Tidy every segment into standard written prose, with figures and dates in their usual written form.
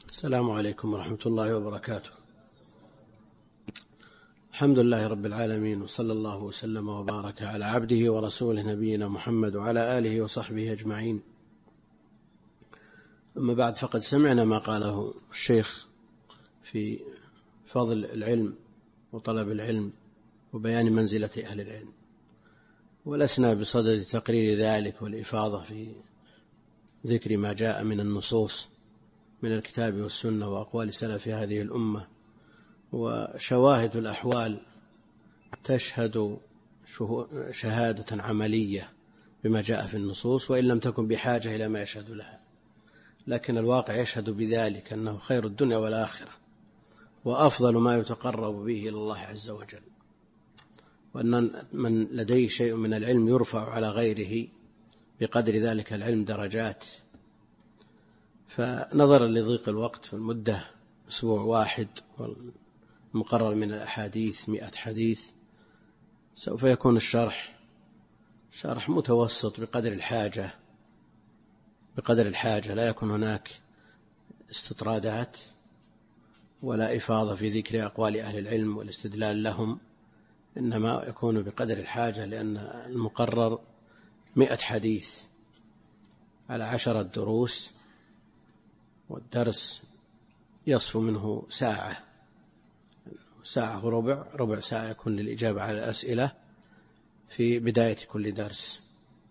السلام عليكم ورحمة الله وبركاته. الحمد لله رب العالمين، وصلى الله وسلم وبارك على عبده ورسوله نبينا محمد وعلى آله وصحبه أجمعين. أما بعد، فقد سمعنا ما قاله الشيخ في فضل العلم وطلب العلم وبيان منزلة أهل العلم، ولسنا بصدد تقرير ذلك والإفاضة في ذكر ما جاء من النصوص من الكتاب والسنة وأقوال سلف هذه الأمة، وشواهد الأحوال تشهد شهادة عملية بما جاء في النصوص، وإن لم تكن بحاجة إلى ما يشهد لها، لكن الواقع يشهد بذلك أنه خير الدنيا والآخرة وأفضل ما يتقرب به إلى الله عز وجل، وأن من لديه شيء من العلم يرفع على غيره بقدر ذلك العلم درجات. فنظرا لضيق الوقت والمدة أسبوع واحد والمقرر من الأحاديث 100 حديث، سوف يكون الشرح متوسط بقدر الحاجة، لا يكون هناك استطرادات ولا إفاضة في ذكر أقوال أهل العلم والاستدلال لهم، إنما يكون بقدر الحاجة، لأن المقرر 100 حديث على 10 دروس، والدرس يصفو منه ساعة ربع ساعة يكون للإجابة على الأسئلة في بداية كل درس.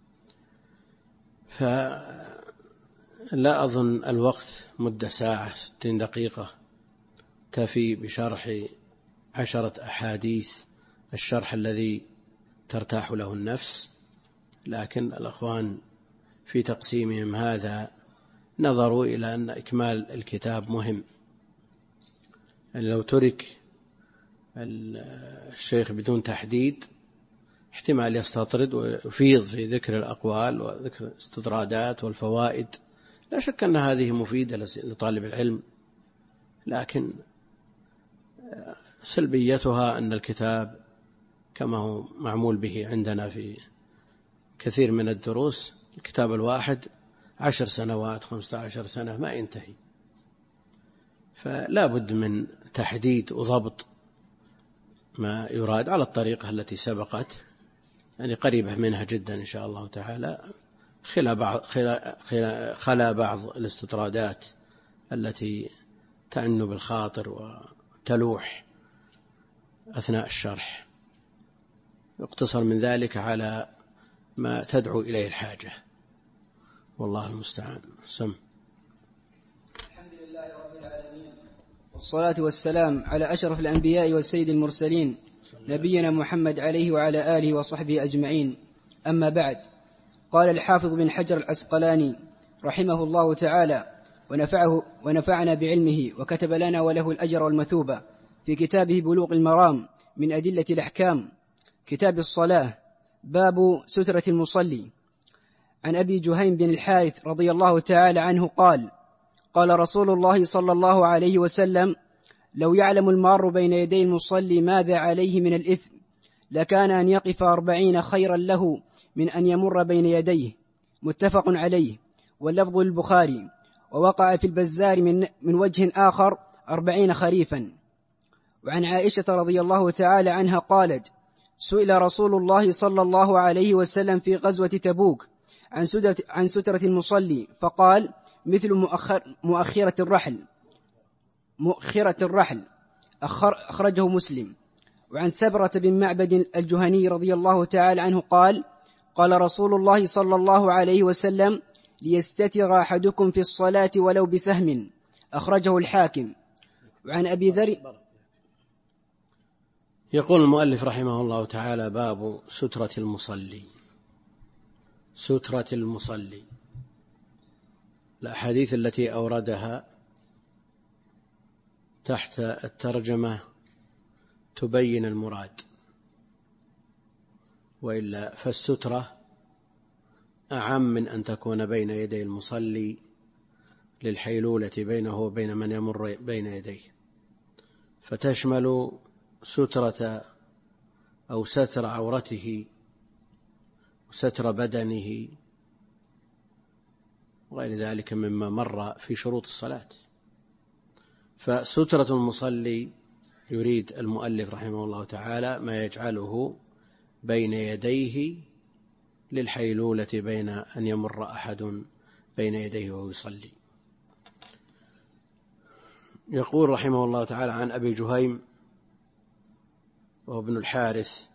فلا أظن الوقت مدة ساعة 60 دقيقة تفي بشرح 10 أحاديث الشرح الذي ترتاح له النفس، لكن الأخوان في تقسيمهم هذا نظروا إلى أن إكمال الكتاب مهم، يعني لو ترك الشيخ بدون تحديد احتمال يستطرد ويفيض في ذكر الأقوال وذكر الاستطرادات والفوائد. لا شك أن هذه مفيدة لطالب العلم، لكن سلبيتها أن الكتاب كما هو معمول به عندنا في كثير من الدروس، الكتاب الواحد 10 سنوات 15 سنة ما ينتهي، فلا بد من تحديد وضبط ما يراد على الطريقة التي سبقت، يعني قريبة منها جدا إن شاء الله تعالى، خلا بعض الاستطرادات التي تأن بالخاطر وتلوح أثناء الشرح، يقتصر من ذلك على ما تدعو إليه الحاجة، والله المستعان. الحمد لله رب العالمين، والصلاة والسلام على أشرف الأنبياء والسيد المرسلين نبينا محمد عليه وعلى آله وصحبه أجمعين. أما بعد، قال الحافظ بن حجر العسقلاني رحمه الله تعالى ونفعنا بعلمه، وكتب لنا وله الأجر والمثوبة، في كتابه بلوغ المرام من أدلة الأحكام، كتاب الصلاة، باب سترة المصلي. عن أبي جهيم بن الحارث رضي الله تعالى عنه قال: قال رسول الله صلى الله عليه وسلم: لو يعلم المار بين يدي المصلي ماذا عليه من الإثم لكان أن يقف 40 خيرا له من أن يمر بين يديه. متفق عليه، واللفظ البخاري. ووقع في البزار من وجه آخر 40 خريفا. وعن عائشة رضي الله تعالى عنها قالت: سئل رسول الله صلى الله عليه وسلم في غزوة تبوك عن سترة المصلي، فقال: مثل مؤخرة الرحل. أخرجه مسلم. وعن سبرة بن معبد الجهني رضي الله تعالى عنه قال: قال رسول الله صلى الله عليه وسلم: ليستتر أحدكم في الصلاة ولو بسهم. أخرجه الحاكم. وعن أبي ذر. يقول المؤلف رحمه الله تعالى: باب سترة المصلي. سترة المصلي، الأحاديث التي أوردها تحت الترجمة تبين المراد، وإلا فالسترة أعم من أن تكون بين يدي المصلي للحيلولة بينه وبين من يمر بين يديه، فتشمل سترة أو ستر عورته وستر بدنه وغير ذلك مما مر في شروط الصلاة. فسترة المصلي يريد المؤلف رحمه الله تعالى ما يجعله بين يديه للحيلولة بين أن يمر أحد بين يديه وهو يصلي. يقول رحمه الله تعالى عن أبي جهيم وهو ابن الحارث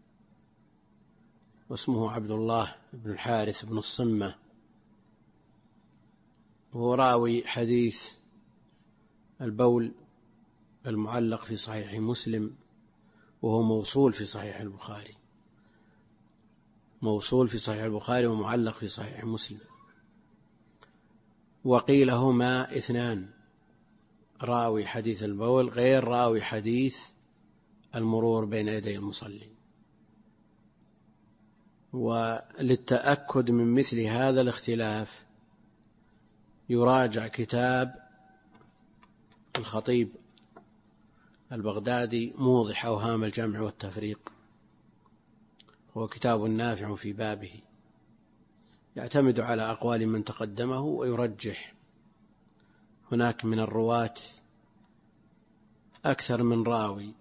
واسمه عبد الله بن الحارث بن الصمة، وهو راوي حديث البول المعلق في صحيح مسلم، وهو موصول في صحيح البخاري، موصول في صحيح البخاري ومعلق في صحيح مسلم. وقيل هما اثنان، راوي حديث البول غير راوي حديث المرور بين يدي المصلي. وللتأكد من مثل هذا الاختلاف يراجع كتاب الخطيب البغدادي موضح أوهام الجمع والتفريق، هو كتاب نافع في بابه، يعتمد على أقوال من تقدمه ويرجح. هناك من الرواة أكثر من راوي،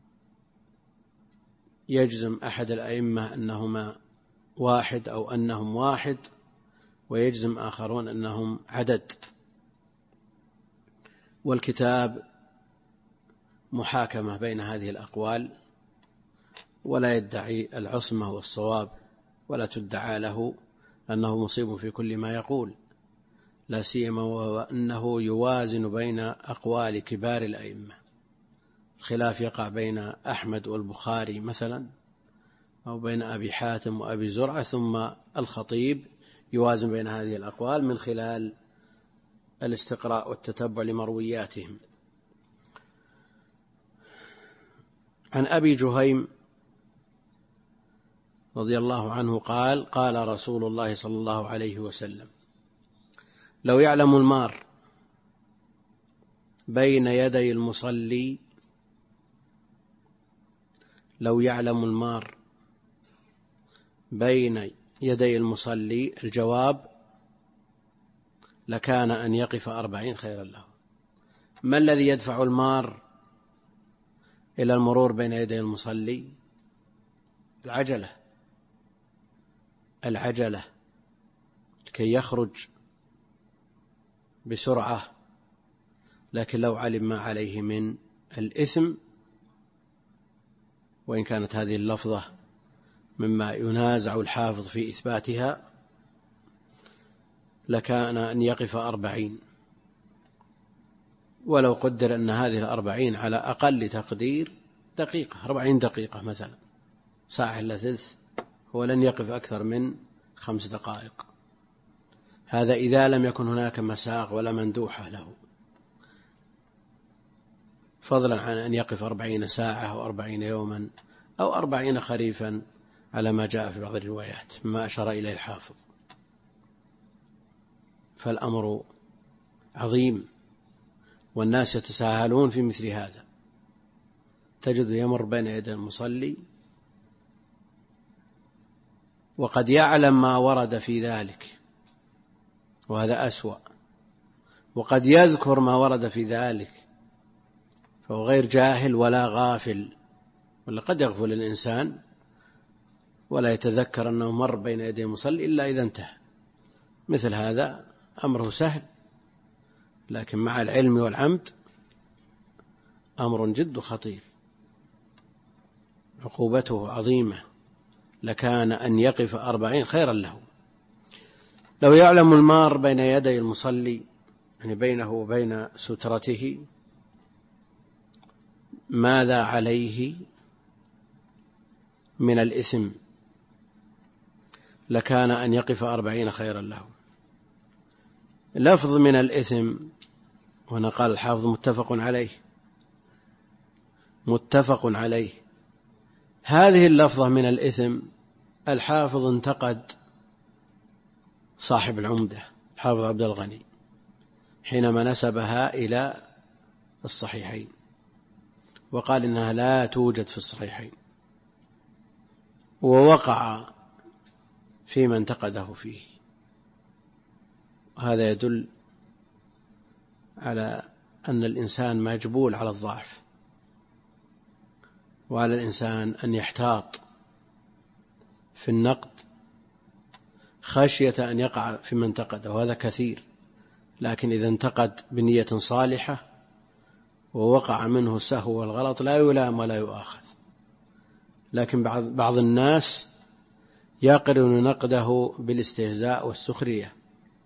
يجزم أحد الأئمة أنهما واحد أو أنهم واحد، ويجزم آخرون أنهم عدد. والكتاب محاكمة بين هذه الأقوال، ولا يدعي العصمة والصواب، ولا تدعى له أنه مصيب في كل ما يقول، لا سيما وهو أنه يوازن بين أقوال كبار الأئمة. الخلاف يقع بين أحمد والبخاري مثلا، أو بين أبي حاتم وأبي زرعة، ثم الخطيب يوازن بين هذه الأقوال من خلال الاستقراء والتتبع لمروياتهم. عن أبي جهيم رضي الله عنه قال: قال رسول الله صلى الله عليه وسلم: لو يعلم المار بين يدي المصلي، لو يعلم المار بين يدي المصلي، الجواب لكان أن يقف 40 خيرا له. ما الذي يدفع المار إلى المرور بين يدي المصلي؟ العجلة كي يخرج بسرعة. لكن لو علم ما عليه من الإثم، وإن كانت هذه اللفظة مما ينازع الحافظ في إثباتها، لكان أن يقف 40. ولو قدر أن هذه 40 على أقل تقدير دقيقة، 40 دقيقة مثلا، ساعة إلا ثلث، هو لن يقف أكثر من 5 دقائق. هذا إذا لم يكن هناك مساق ولا مندوحة له، فضلا عن أن يقف 40 ساعة أو 40 يوما أو 40 خريفا على ما جاء في بعض الروايات مما أشار إليه الحافظ. فالأمر عظيم، والناس يتساهلون في مثل هذا. تجد يمر بين يدي المصلي وقد يعلم ما ورد في ذلك، وهذا أسوأ، وقد يذكر ما ورد في ذلك، فهو غير جاهل ولا غافل. ولا قد يغفل الإنسان ولا يتذكر أنه مر بين يدي المصلي إلا إذا انتهى. مثل هذا أمره سهل، لكن مع العلم والعمد أمر جد خطير، عقوبته عظيمة. لكان أن يقف 40 خيرا له. لو يعلم المار بين يدي المصلي، يعني بينه وبين سترته، ماذا عليه من الإثم، لكان أن يقف 40 خيرا له. لفظ من الإثم، هنا قال الحافظ متفق عليه. هذه اللفظة من الإثم الحافظ انتقد صاحب العمدة الحافظ عبد الغني حينما نسبها إلى الصحيحين، وقال إنها لا توجد في الصحيحين، ووقع فيما انتقده فيه. هذا يدل على أن الإنسان مجبول على الضعف، وعلى الإنسان أن يحتاط في النقد خشية أن يقع في من انتقد، وهذا كثير. لكن إذا انتقد بنية صالحة ووقع منه السهو والغلط لا يلام ولا يؤاخذ. لكن بعض الناس يقرن نقده بالاستهزاء والسخرية.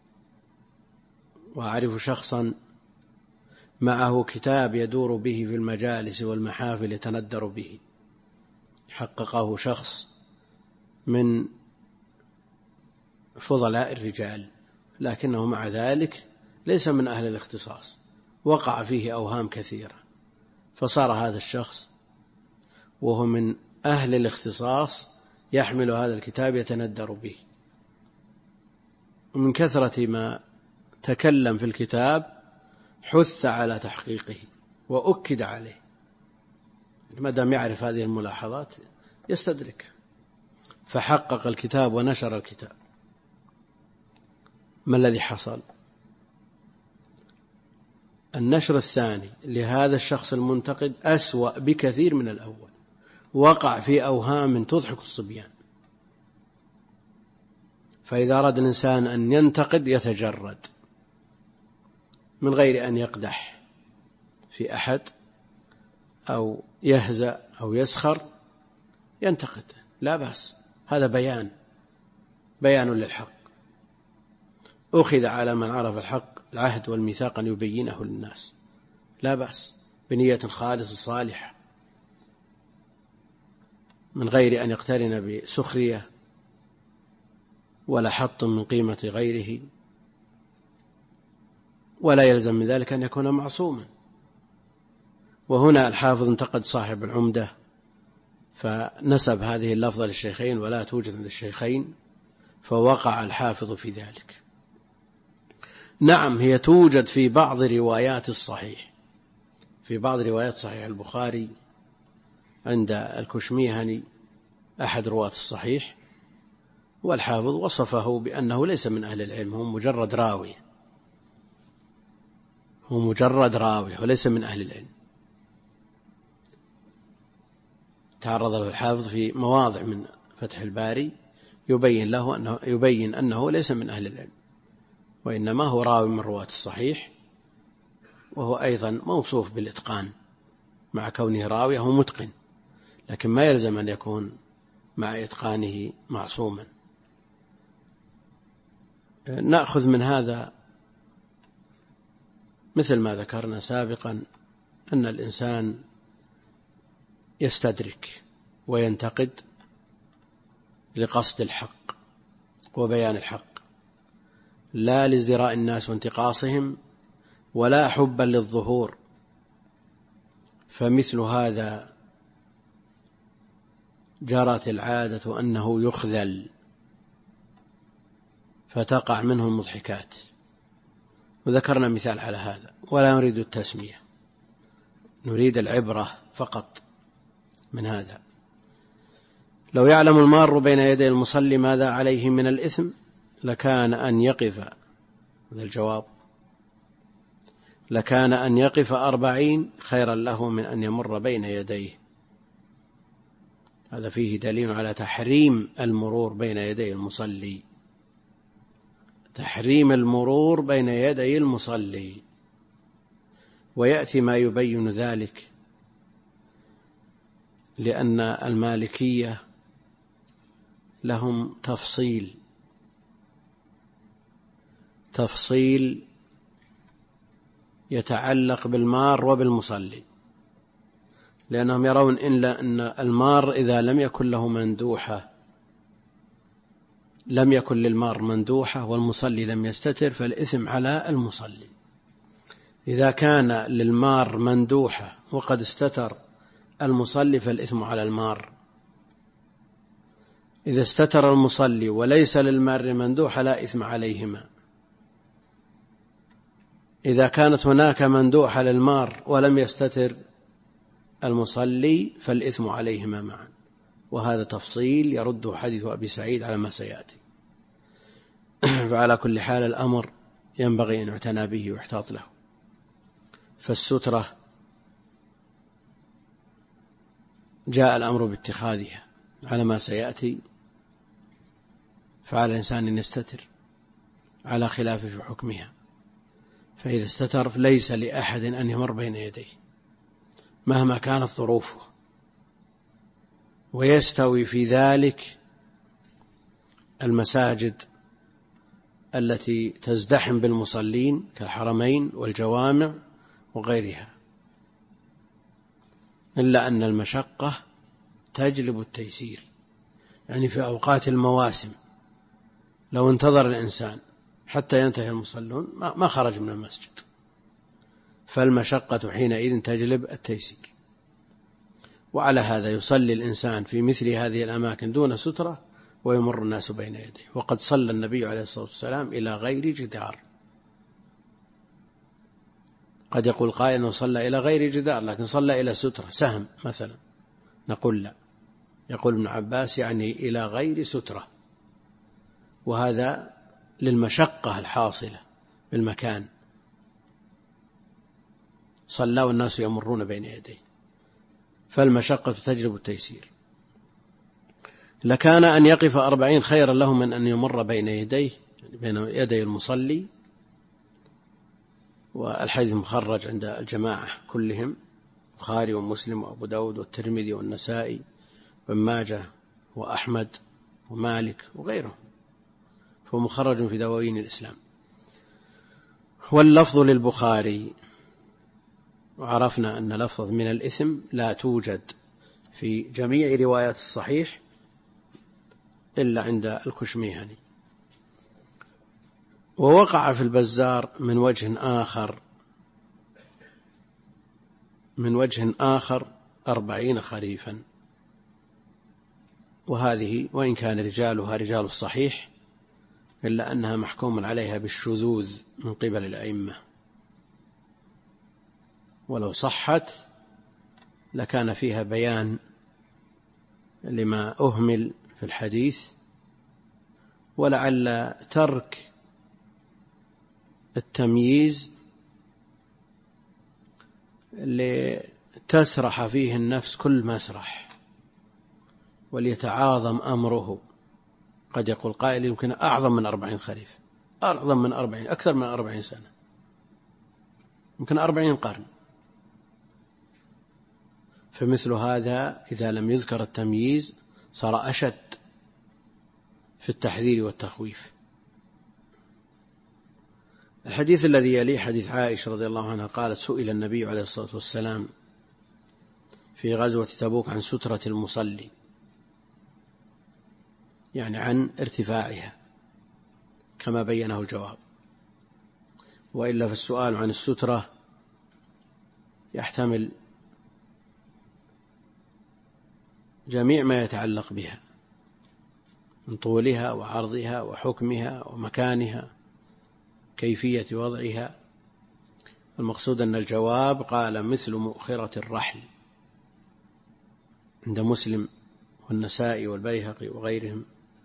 وأعرف شخصا معه كتاب يدور به في المجالس والمحافل يتندر به، حققه شخص من فضلاء الرجال، لكنه مع ذلك ليس من أهل الاختصاص، وقع فيه أوهام كثيرة، فصار هذا الشخص وهو من أهل الاختصاص يحمل هذا الكتاب يتندر به. ومن كثرة ما تكلم في الكتاب حث على تحقيقه وأكد عليه، ما دام يعرف هذه الملاحظات يستدرك، فحقق الكتاب ونشر الكتاب. ما الذي حصل؟ النشر الثاني لهذا الشخص المنتقد أسوأ بكثير من الأول، وقع في أوهام تضحك الصبيان. فإذا أراد الإنسان أن ينتقد يتجرد من غير أن يقدح في أحد أو يهزأ أو يسخر، ينتقد لا بأس، هذا بيان للحق. أخذ على من عرف الحق العهد والميثاق أن يبينه للناس، لا بأس، بنية خالصة صالحة، من غير أن يقترن بسخرية ولا حط من قيمة غيره، ولا يلزم من ذلك أن يكون معصوما. وهنا الحافظ انتقد صاحب العمدة فنسب هذه اللفظة للشيخين ولا توجد عند الشيخين، فوقع الحافظ في ذلك. نعم، هي توجد في بعض روايات الصحيح، في بعض روايات صحيح البخاري عند الكشميهني أحد رواة الصحيح، والحافظ وصفه بأنه ليس من أهل العلم، هو مجرد راوي وليس من أهل العلم. تعرض له الحافظ في مواضع من فتح الباري يبين أنه ليس من أهل العلم، وإنما هو راوي من رواة الصحيح، وهو أيضا موصوف بالإتقان، مع كونه راوي هو متقن، لكن ما يلزم أن يكون مع إتقانه معصوما. نأخذ من هذا مثل ما ذكرنا سابقا أن الإنسان يستدرك وينتقد لقصد الحق وبيان الحق، لا لازدراء الناس وانتقاصهم ولا حبا للظهور. فمثل هذا جرت العادة أنه يخذل فتقع منه المضحكات، وذكرنا مثال على هذا، ولا نريد التسمية، نريد العبرة فقط من هذا. لو يعلم المار بين يدي المصلي ماذا عليه من الإثم لكان أن يقف، هذا الجواب، لكان أن يقف 40 خيرا له من أن يمر بين يديه. هذا فيه دليل على تحريم المرور بين يدي المصلي، تحريم المرور بين يدي المصلي. ويأتي ما يبين ذلك، لأن المالكية لهم تفصيل يتعلق بالمار وبالمصلي، لأنهم يرون أن المار إذا لم يكن له مندوحة لم يكن للمار مندوحة والمصلي لم يستتر فالإثم على المصلي. إذا كان للمار مندوحة وقد استتر المصلي فالإثم على المار. إذا استتر المصلي وليس للمار مندوحة لا إثم عليهما. إذا كانت هناك مندوحة للمار ولم يستتر المصلي فالإثم عليهما معا. وهذا تفصيل يرد حديث أبي سعيد على ما سيأتي. فعلى كل حال الأمر ينبغي أن يعتنى به ويحتاط له. فالسترة جاء الأمر باتخاذها على ما سيأتي، فعلى الإنسان أن يستتر على خلاف في حكمها. فإذا استتر ليس لأحد أن يمر بين يديه مهما كانت ظروفه، ويستوي في ذلك المساجد التي تزدحم بالمصلين كالحرمين والجوامع وغيرها، إلا أن المشقة تجلب التيسير. يعني في أوقات المواسم لو انتظر الإنسان حتى ينتهي المصلون ما خرج من المسجد، فالمشقة حينئذ تجلب التيسير. وعلى هذا يصلي الإنسان في مثل هذه الأماكن دون سترة ويمر الناس بين يديه. وقد صلى النبي عليه الصلاة والسلام إلى غير جدار. قد يقول قائل أنه صلى إلى غير جدار لكن صلى إلى سترة سهم مثلا، نقول لا، يقول ابن عباس يعني إلى غير سترة، وهذا للمشقة الحاصلة بالمكان، صلى والناس يمرون بين يديه، فالمشقة تجلب التيسير. لكان أن يقف 40 خيرا له من أن يمر بين يديه، يعني بين يدي المصلي. والحديث مخرج عند الجماعة كلهم، البخاري ومسلم وأبو داود والترمذي والنسائي وابن ماجه وأحمد ومالك وغيرهم، فهو مخرج في دواوين الإسلام. واللفظ للبخاري، وعرفنا أن لفظ من الإثم لا توجد في جميع روايات الصحيح إلا عند الكشميهني. ووقع في البزار من وجه آخر 40 خريفا، وهذه وإن كان رجالها رجال الصحيح إلا أنها محكوم عليها بالشذوذ من قبل الأئمة، ولو صحت لكان فيها بيان لما أهمل في الحديث، ولعل ترك التمييز لتسرح فيه النفس كل مسرح وليتعاظم أمره. قد يقول قائل يمكن أعظم من 40 خريف، أعظم من 40، أكثر من 40 سنة، يمكن 40 قرن. فمثل هذا إذا لم يذكر التمييز صار أشد في التحذير والتخويف. الحديث الذي يليه حديث عائشة رضي الله عنها قالت: سئل النبي عليه الصلاة والسلام في غزوة تبوك عن سترة المصلي، يعني عن ارتفاعها كما بينه الجواب، وإلا فالسؤال عن السترة يحتمل جميع ما يتعلق بها من طولها وعرضها وحكمها ومكانها، كيفية وضعها. المقصود أن الجواب قال مثل مؤخرة الرحل عند مسلم والنسائي والبيهقي وغيرهم،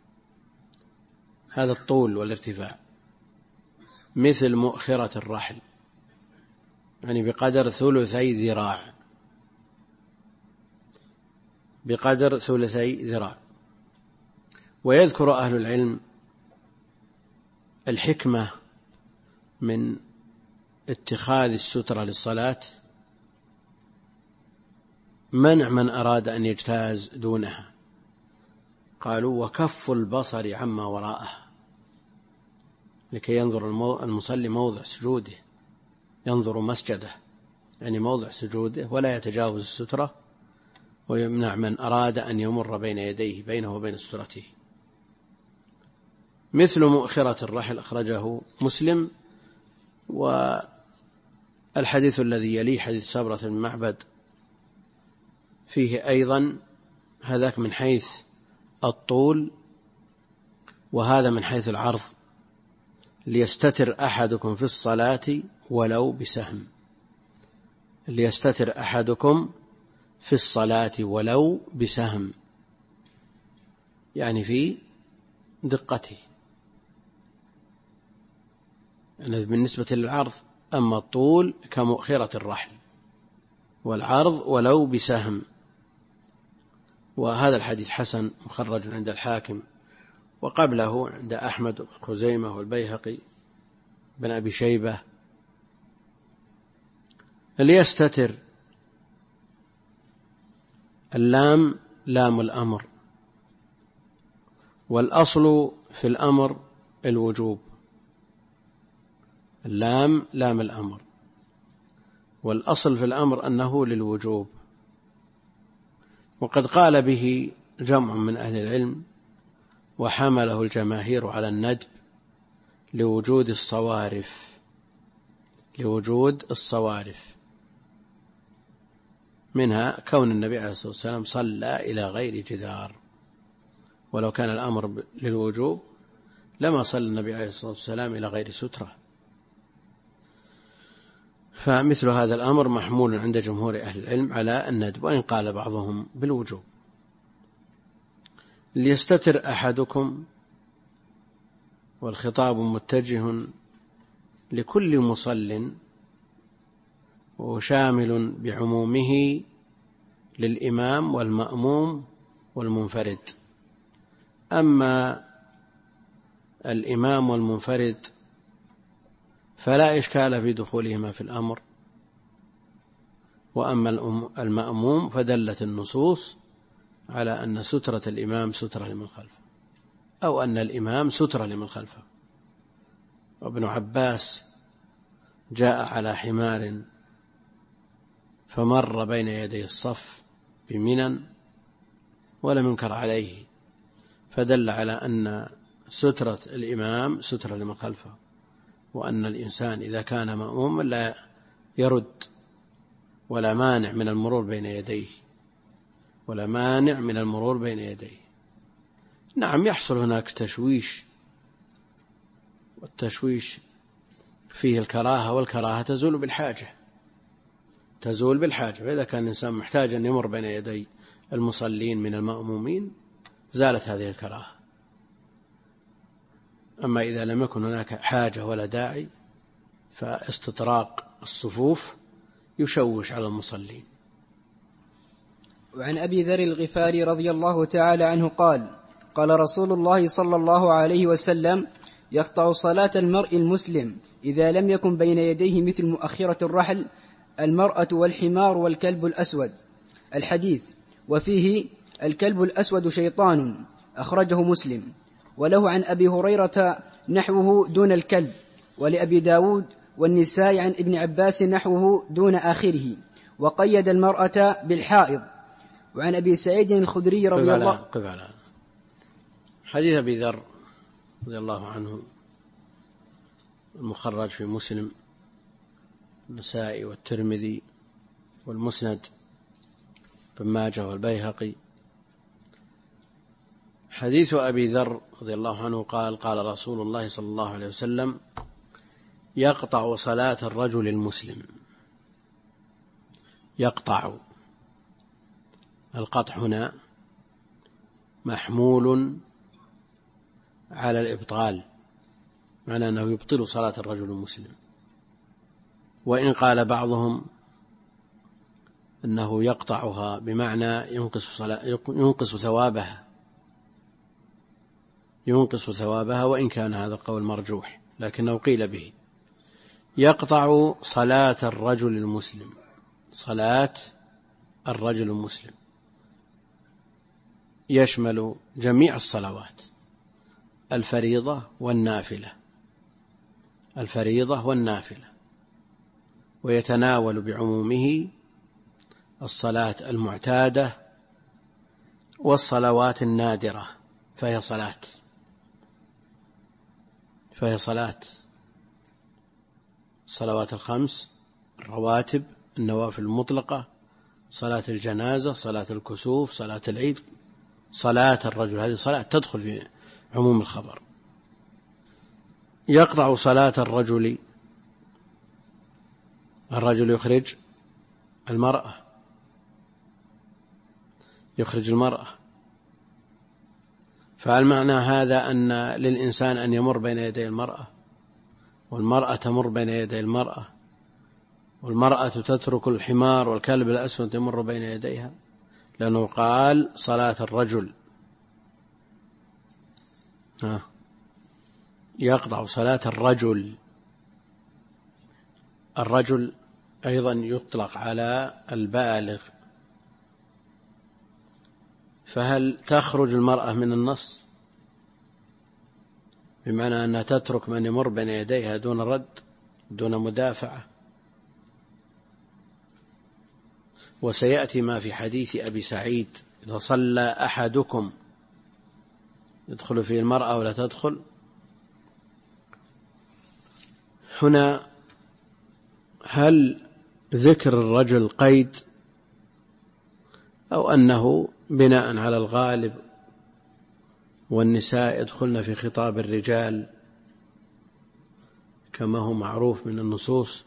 هذا الطول والارتفاع مثل مؤخرة الرحل، يعني بقدر 3 ذراع، بقدر 3 ذراع. ويذكر أهل العلم الحكمة من اتخاذ السترة للصلاة، منع من أراد أن يجتاز دونها. قالوا: وكف البصر عما وراءه، لكي ينظر المصلي موضع سجوده، ينظر مسجده، يعني موضع سجوده، ولا يتجاوز السترة، ويمنع من أراد أن يمر بين يديه بينه وبين سترته. مثل مؤخرة الرحل أخرجه مسلم. والحديث الذي يليه حديث سبرة بن معبد فيه أيضا هذاك من حيث الطول وهذا من حيث العرض: ليستتر أحدكم في الصلاة ولو بسهم، ليستتر أحدكم في الصلاة ولو بسهم، يعني في دقته. يعني بالنسبة للعرض أما الطول كمؤخرة الرحل، والعرض ولو بسهم. وهذا الحديث حسن مخرج عند الحاكم، وقبله عند أحمد وخزيمة والبيهقي بن أبي شيبة. ليستتر، اللام لام الأمر، والأصل في الأمر الوجوب. اللام لام الأمر، والأصل في الأمر أنه للوجوب. وقد قال به جمع من أهل العلم وحمله الجماهير على الندب لوجود الصوارف، منها كون النبي عليه الصلاة والسلام صلى إلى غير جدار، ولو كان الأمر للوجوب لما صلى النبي عليه الصلاة والسلام إلى غير سترة. فمثل هذا الأمر محمول عند جمهور أهل العلم على الندب، وإن قال بعضهم بالوجوب. ليستتر أحدكم، والخطاب متجه لكل مصل، وشامل بعمومه للإمام والمأموم والمنفرد. أما الإمام والمنفرد فلا إشكال في دخولهما في الأمر، وأما المأموم فدلت النصوص على أن سترة الإمام سترة لمن خلفه، أو أن الإمام سترة لمن خلفه. وابن عباس جاء على حمار فمر بين يدي الصف بمنى ولم ينكر عليه، فدل على أن سترة الإمام سترة لمن خلفه، وأن الإنسان إذا كان مأموما لا يرد ولا مانع من المرور بين يديه، نعم يحصل هناك تشويش، والتشويش فيه الكراهة، والكراهة تزول بالحاجة. فإذا كان الإنسان محتاج أن يمر بين يدي المصلين من المأمومين زالت هذه الكراهة. أما إذا لم يكن هناك حاجة ولا داعي فاستطراق الصفوف يشوش على المصلين. وعن أبي ذر الغفاري رضي الله تعالى عنه قال: قال رسول الله صلى الله عليه وسلم: يقطع صلاة المرء المسلم إذا لم يكن بين يديه مثل مؤخرة الرحل المرأة والحمار والكلب الأسود. الحديث. وفيه: الكلب الأسود شيطان، أخرجه مسلم. وله عن أبي هريرة نحوه دون الكلب، ولأبي داود والنساء عن ابن عباس نحوه دون آخره، وقيد المرأة بالحائض. وعن أبي سعيد الخدري رضي الله قف على حديث أبي ذر رضي الله عنه المخرج في مسلم النسائي والترمذي والمسند بن ماجه والبيهقي. حديث أبي ذر رضي الله عنه قال: قال رسول الله صلى الله عليه وسلم: يقطع صلاة الرجل المسلم. يقطع، القطع هنا محمول على الإبطال، معنى أنه يبطل صلاة الرجل المسلم. وإن قال بعضهم أنه يقطعها بمعنى ينقص ثوابها، وإن كان هذا القول مرجوح، لكنه قيل به. يقطع صلاة الرجل المسلم، صلاة الرجل المسلم يشمل جميع الصلوات، الفريضة والنافلة، ويتناول بعمومه الصلاة المعتادة والصلوات النادرة، فهي صلاة الصلوات الخمس، الرواتب، النوافل المطلقة، صلاة الجنازة، صلاة الكسوف، صلاة العيد، صلاة الرجل، هذه صلاة تدخل في عموم الخبر. يقطع صلاة الرجل يخرج المرأة، فالمعنى هذا أن للإنسان أن يمر بين يدي المرأة، والمرأة تمر بين يدي المرأة، والمرأة تترك الحمار والكلب الأسود يمر بين يديها، لأنه قال صلاة الرجل يقطع صلاة الرجل. الرجل أيضا يطلق على البالغ، فهل تخرج المرأة من النص بمعنى أنها تترك من يمر بين يديها دون رد دون مدافعة؟ وسيأتي ما في حديث أبي سعيد: إذا صلى أحدكم يدخل فيه المرأة ولا تدخل. هنا هل ذكر الرجل قيد أو أنه بناء على الغالب والنساء يدخلن في خطاب الرجال كما هو معروف من النصوص،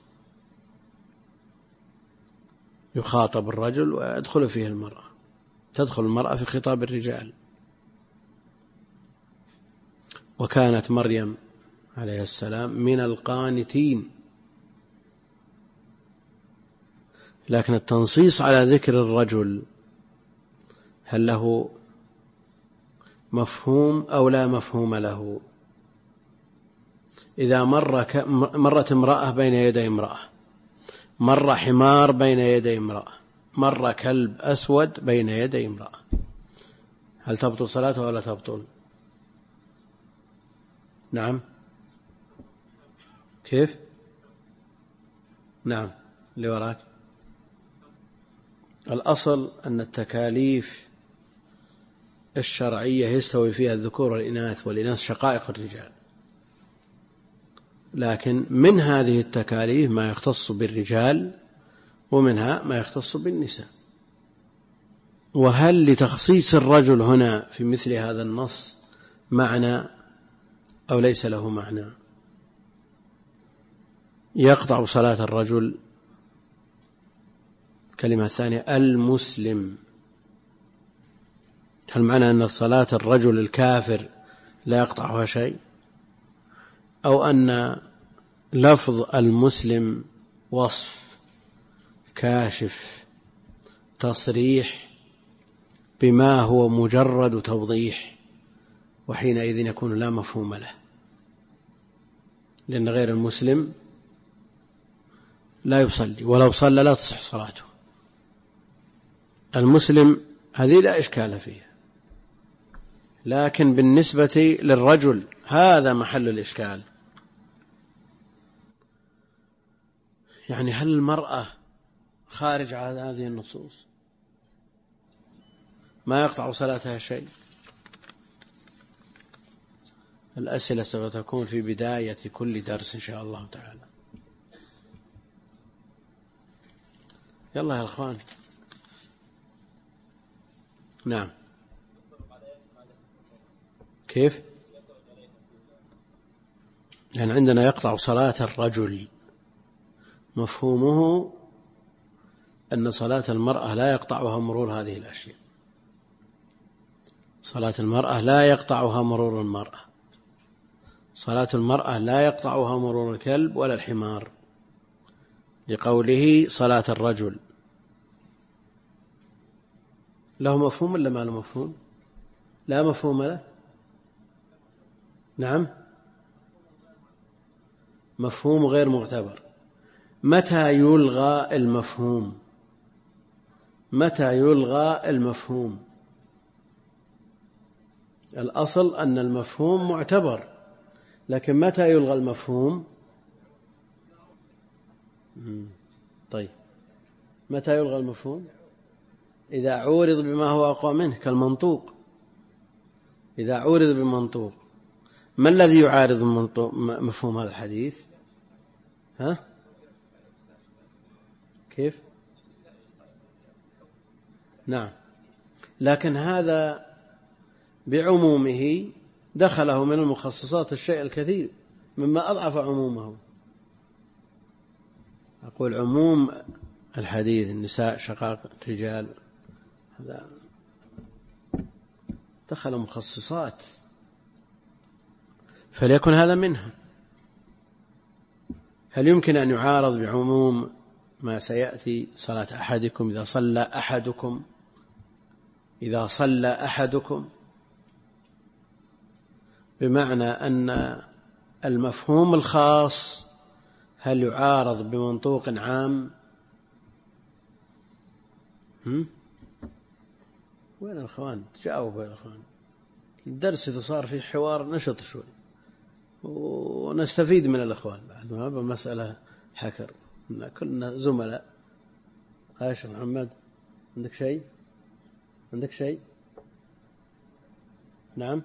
يخاطب الرجل ويدخل فيه المرأة، تدخل المرأة في خطاب الرجال. وكانت مريم عليه السلام من القانتين، لكن التنصيص على ذكر الرجل هل له مفهوم أو لا مفهوم له؟ إذا مرت امرأة بين يدي امرأة، مر حمار بين يدي امرأة، مر كلب أسود بين يدي امرأة، هل تبطل صلاتها ولا تبطل؟ نعم. كيف؟ نعم. اللي وراك. الأصل أن التكاليف الشرعية يستوي فيها الذكور والإناث، والإناث شقائق الرجال، لكن من هذه التكاليف ما يختص بالرجال ومنها ما يختص بالنساء. وهل لتخصيص الرجل هنا في مثل هذا النص معنى أو ليس له معنى؟ يقطع صلاة الرجل. الكلمة الثانية المسلم، هل معنى أن صلاة الرجل الكافر لا يقطعها شيء، أو أن لفظ المسلم وصف كاشف تصريح بما هو مجرد توضيح، وحينئذ يكون لا مفهوم له، لأن غير المسلم لا يصلي، ولو صلى لا تصح صلاته. المسلم هذه لا إشكال فيها، لكن بالنسبة للرجل هذا محل الإشكال. يعني هل المرأة خارج عن هذه النصوص ما يقطع صلاتها شيء؟ الأسئلة سوف تكون في بداية كل درس إن شاء الله تعالى. يلا يا أخوان. نعم. كيف؟ يعني عندنا يقطع صلاة الرجل، مفهومه أن صلاة المرأة لا يقطعها مرور هذه الأشياء. صلاة المرأة لا يقطعها مرور المرأة، صلاة المرأة لا يقطعها مرور الكلب ولا الحمار، لقوله صلاة الرجل. له مفهوم ولا ما له مفهوم؟ لا مفهوم له. نعم، مفهوم غير معتبر. متى يلغى المفهوم؟ متى يلغى المفهوم؟ الأصل أن المفهوم معتبر، لكن متى يلغى المفهوم؟ طيب، متى يلغى المفهوم؟ إذا عورض بما هو أقوى منه كالمنطوق. إذا عورض بالمنطوق، ما الذي يعارض مفهوم هذا الحديث؟ ها؟ كيف؟ نعم، لكن هذا بعمومه دخله من المخصصات الشيء الكثير مما أضعف عمومه. أقول عموم الحديث النساء شقاق الرجال، هذا دخل مخصصات، فليكن هذا منها. هل يمكن أن يعارض بعموم ما سيأتي صلاة أحدكم إذا صلى أحدكم بمعنى أن المفهوم الخاص هل يعارض بمنطوق عام؟ وين الأخوان؟ جاوبوا يا الأخوان. الدرس إذا صار فيه حوار نشط شوي ونستفيد من الأخوان بعد ما مسألة حكر، كلنا زملاء. عايش محمد، عندك شيء؟ نعم.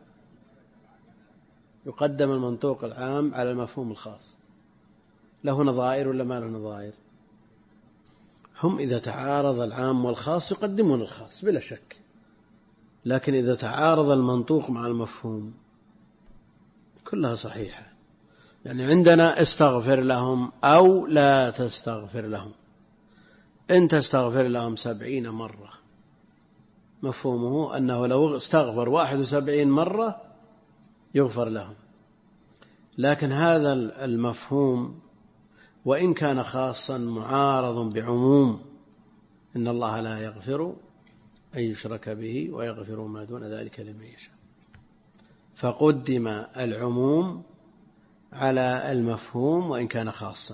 يقدم المنطوق العام على المفهوم الخاص، له نظائر ولا ما له نظائر؟ هم إذا تعارض العام والخاص يقدمون الخاص بلا شك، لكن إذا تعارض المنطوق مع المفهوم كلها صحيحة. يعني عندنا استغفر لهم أو لا تستغفر لهم، إن تستغفر لهم 70 مرة مفهومه أنه لو استغفر 71 مرة يغفر لهم، لكن هذا المفهوم وإن كان خاصا معارض بعموم إن الله لا يغفر أن يشرك به ويغفر ما دون ذلك لمن يشاء، فقدم العموم على المفهوم وإن كان خاصا.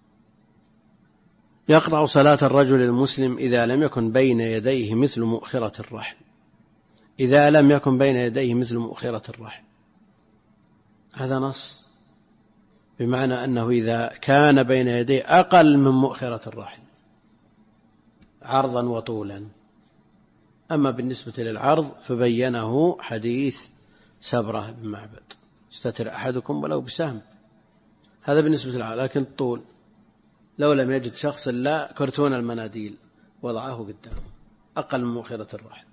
يقطع صلاة الرجل المسلم إذا لم يكن بين يديه مثل مؤخرة الرحل. إذا لم يكن بين يديه مثل مؤخرة الرحل، هذا نص، بمعنى أنه إذا كان بين يديه أقل من مؤخرة الرحل عرضا وطولا. أما بالنسبة للعرض فبينه حديث سبرة بن معبد: استتر أحدكم ولو بسهم. هذا بالنسبة للعرض. لكن الطول لو لم يجد شخص إلا كرتون المناديل وضعه قدامه أقل من مؤخرة الرحل.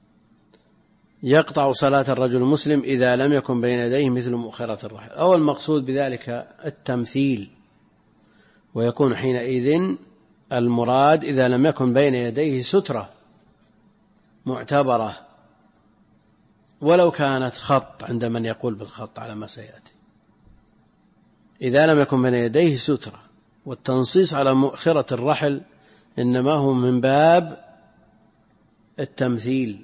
يقطع صلاة الرجل المسلم إذا لم يكن بين يديه مثل مؤخرة الرحل، أو المقصود بذلك التمثيل، ويكون حينئذ المراد إذا لم يكن بين يديه سترة معتبرة ولو كانت خط عند من يقول بالخط على ما سيأتي. إذا لم يكن بين يديه سترة، والتنصيص على مؤخرة الرحل إنما هو من باب التمثيل،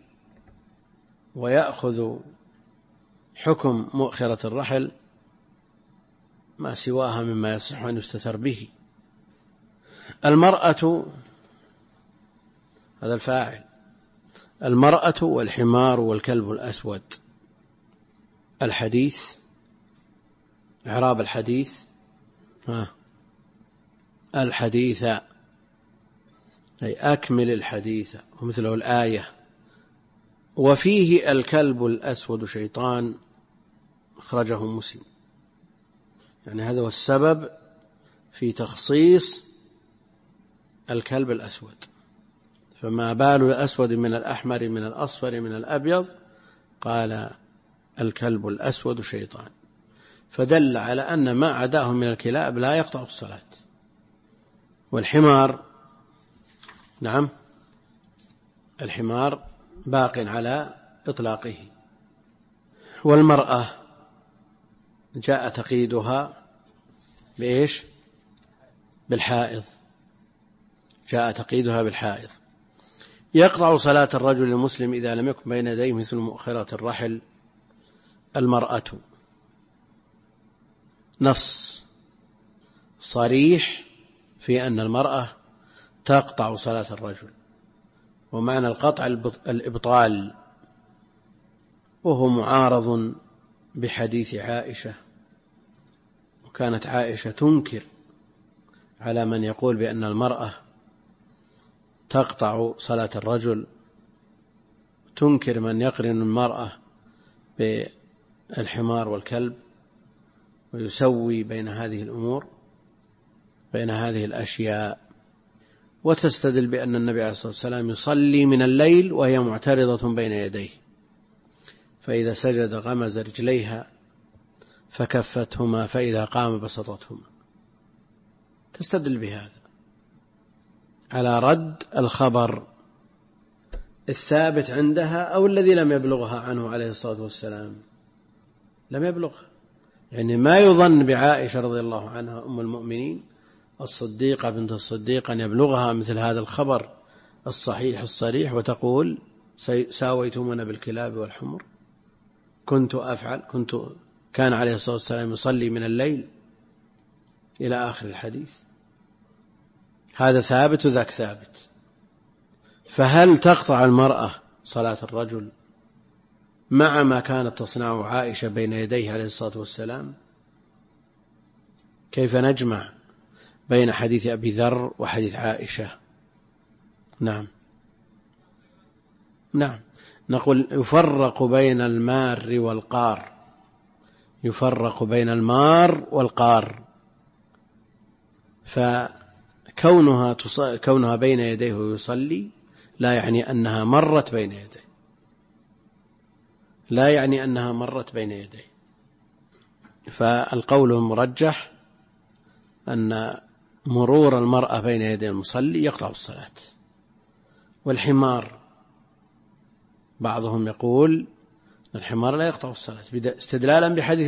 ويأخذ حكم مؤخرة الرحل ما سواها مما يصح أن يستتر به. المرأة، هذا الفاعل، المرأة والحمار والكلب الأسود. الحديث، إعراب الحديث: الحديث أي أكمل الحديث، ومثله الآية: وفيه الكلب الأسود شيطان، أخرجه مسلم. يعني هذا هو السبب في تخصيص الكلب الأسود، فما بال الأسود من الأحمر من الأصفر من الأبيض؟ قال الكلب الأسود شيطان، فدل على أن ما عداه من الكلاب لا يقطع الصلاة. والحمار، نعم، الحمار باق على إطلاقه. والمرأة جاء تقييدها بإيش؟ بالحائض، جاء تقييدها بالحائض. يقطع صلاة الرجل المسلم إذا لم يكن بين يديه مثل مؤخرة الرحل. المرأة نص صريح في أن المرأة تقطع صلاة الرجل، ومعنى القطع الإبطال، وهو معارض بحديث عائشة. وكانت عائشة تنكر على من يقول بأن المرأة تقطع صلاة الرجل، تنكر من يقرن المرأة بالحمار والكلب ويسوي بين هذه الأمور، بين هذه الأشياء، وتستدل بأن النبي عليه الصلاة والسلام يصلي من الليل وهي معترضة بين يديه، فإذا سجد غمز رجليها فكفتهما، فإذا قام بسطتهما. تستدل بهذا على رد الخبر الثابت عندها أو الذي لم يبلغها عنه عليه الصلاة والسلام، لم يبلغها. يعني ما يظن بعائشة رضي الله عنها أم المؤمنين الصديقة بنت الصديق أن يبلغها مثل هذا الخبر الصحيح الصريح وتقول ساويتمونا بالكلاب والحمر؟ كان عليه الصلاة والسلام يصلي من الليل إلى آخر الحديث. هذا ثابت وذاك ثابت. فهل تقطع المرأة صلاة الرجل مع ما كانت تصنع عائشة بين يديه عليه الصلاة والسلام؟ كيف نجمع بين حديث أبي ذر وحديث عائشة؟ نعم نقول يفرق بين المار والقار، يفرق بين المار والقار. فكونها بين يديه ويصلي لا يعني أنها مرت بين يديه، لا يعني أنها مرت بين يديه. فالقول المرجح أن مرور المرأة بين يدي المصلي يقطع الصلاة. والحمار بعضهم يقول الحمار لا يقطع الصلاة استدلالا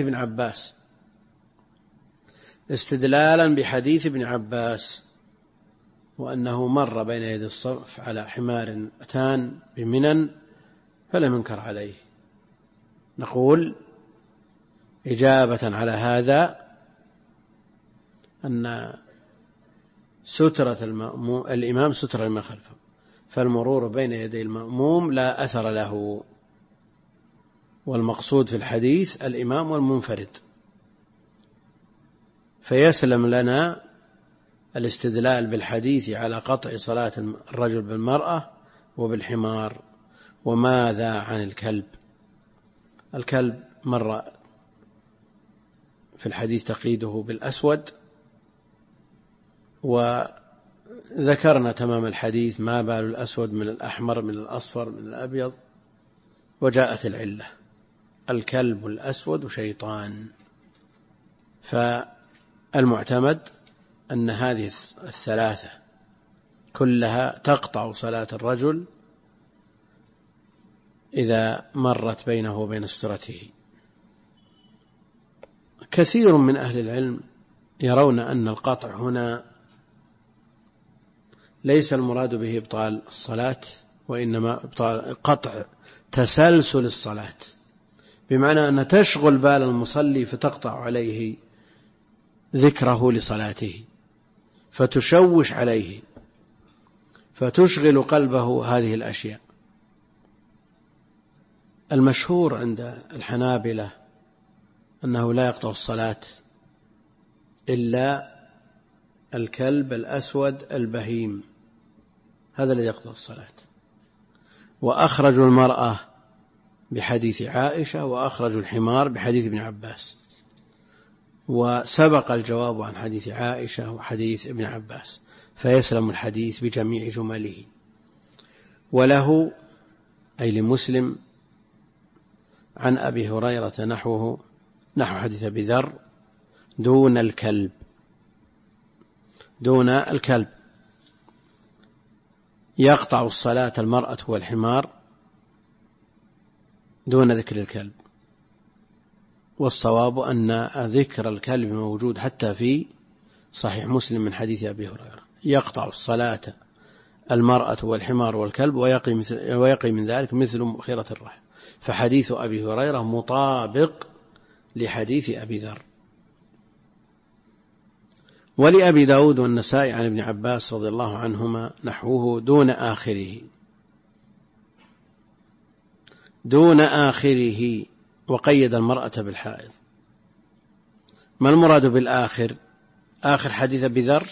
بحديث ابن عباس وأنه مر بين يدي الصف على حمار أتان بمنى فلم ينكر عليه. نقول إجابة على هذا أن سترة الإمام سترة لما خلفه، فالمرور بين يدي المأموم لا أثر له، والمقصود في الحديث الإمام والمنفرد. فيسلم لنا الاستدلال بالحديث على قطع صلاة الرجل بالمرأة وبالحمار. وماذا عن الكلب؟ الكلب مر في الحديث تقييده بالأسود، وذكرنا تمام الحديث ما بال الأسود من الأحمر من الأصفر من الأبيض، وجاءت العلة الكلب الأسود شيطان. فالمعتمد أن هذه الثلاثة كلها تقطع صلاة الرجل إذا مرت بينه وبين سترته. كثير من أهل العلم يرون أن القطع هنا ليس المراد به إبطال الصلاة، وإنما قطع تسلسل الصلاة، بمعنى أن تشغل بال المصلي فتقطع عليه ذكره لصلاته، فتشوش عليه، فتشغل قلبه هذه الأشياء. المشهور عند الحنابلة أنه لا يقطع الصلاة إلا الكلب الأسود البهيم، هذا الذي يقطع الصلاة. وأخرجوا المرأة بحديث عائشة، وأخرجوا الحمار بحديث ابن عباس، وسبق الجواب عن حديث عائشة وحديث ابن عباس، فيسلم الحديث بجميع جمله. وله أي لمسلم عن أبي هريرة نحو حديث أبي ذر دون الكلب يقطع الصلاة المرأة والحمار دون ذكر الكلب. والصواب أن ذكر الكلب موجود حتى في صحيح مسلم من حديث أبي هريرة، يقطع الصلاة المرأة والحمار والكلب ويقي من ذلك مثل مؤخرة الرحم. فحديث أبي هريرة مطابق لحديث أبي ذر. ولأبي داود والنسائي عن ابن عباس رضي الله عنهما نحوه دون آخره وقيد المرأة بالحائض. ما المراد بالآخر؟ آخر حديث أبي ذر؟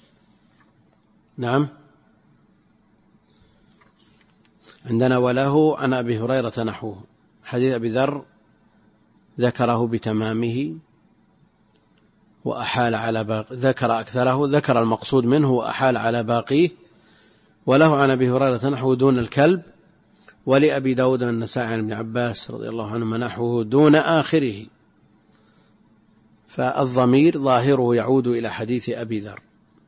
نعم عندنا وله عن أبي هريرة نحوه. حديث أبي ذر ذكره بتمامه وأحال على باقي، ذكر أكثره، ذكر المقصود منه وأحال على باقيه. وله عن أبي هريرة نحوه دون الكلب. ولأبي داود والنسائي عن ابن عباس رضي الله عنهما نحوه دون آخره. فالضمير ظاهره يعود إلى حديث أبي ذر،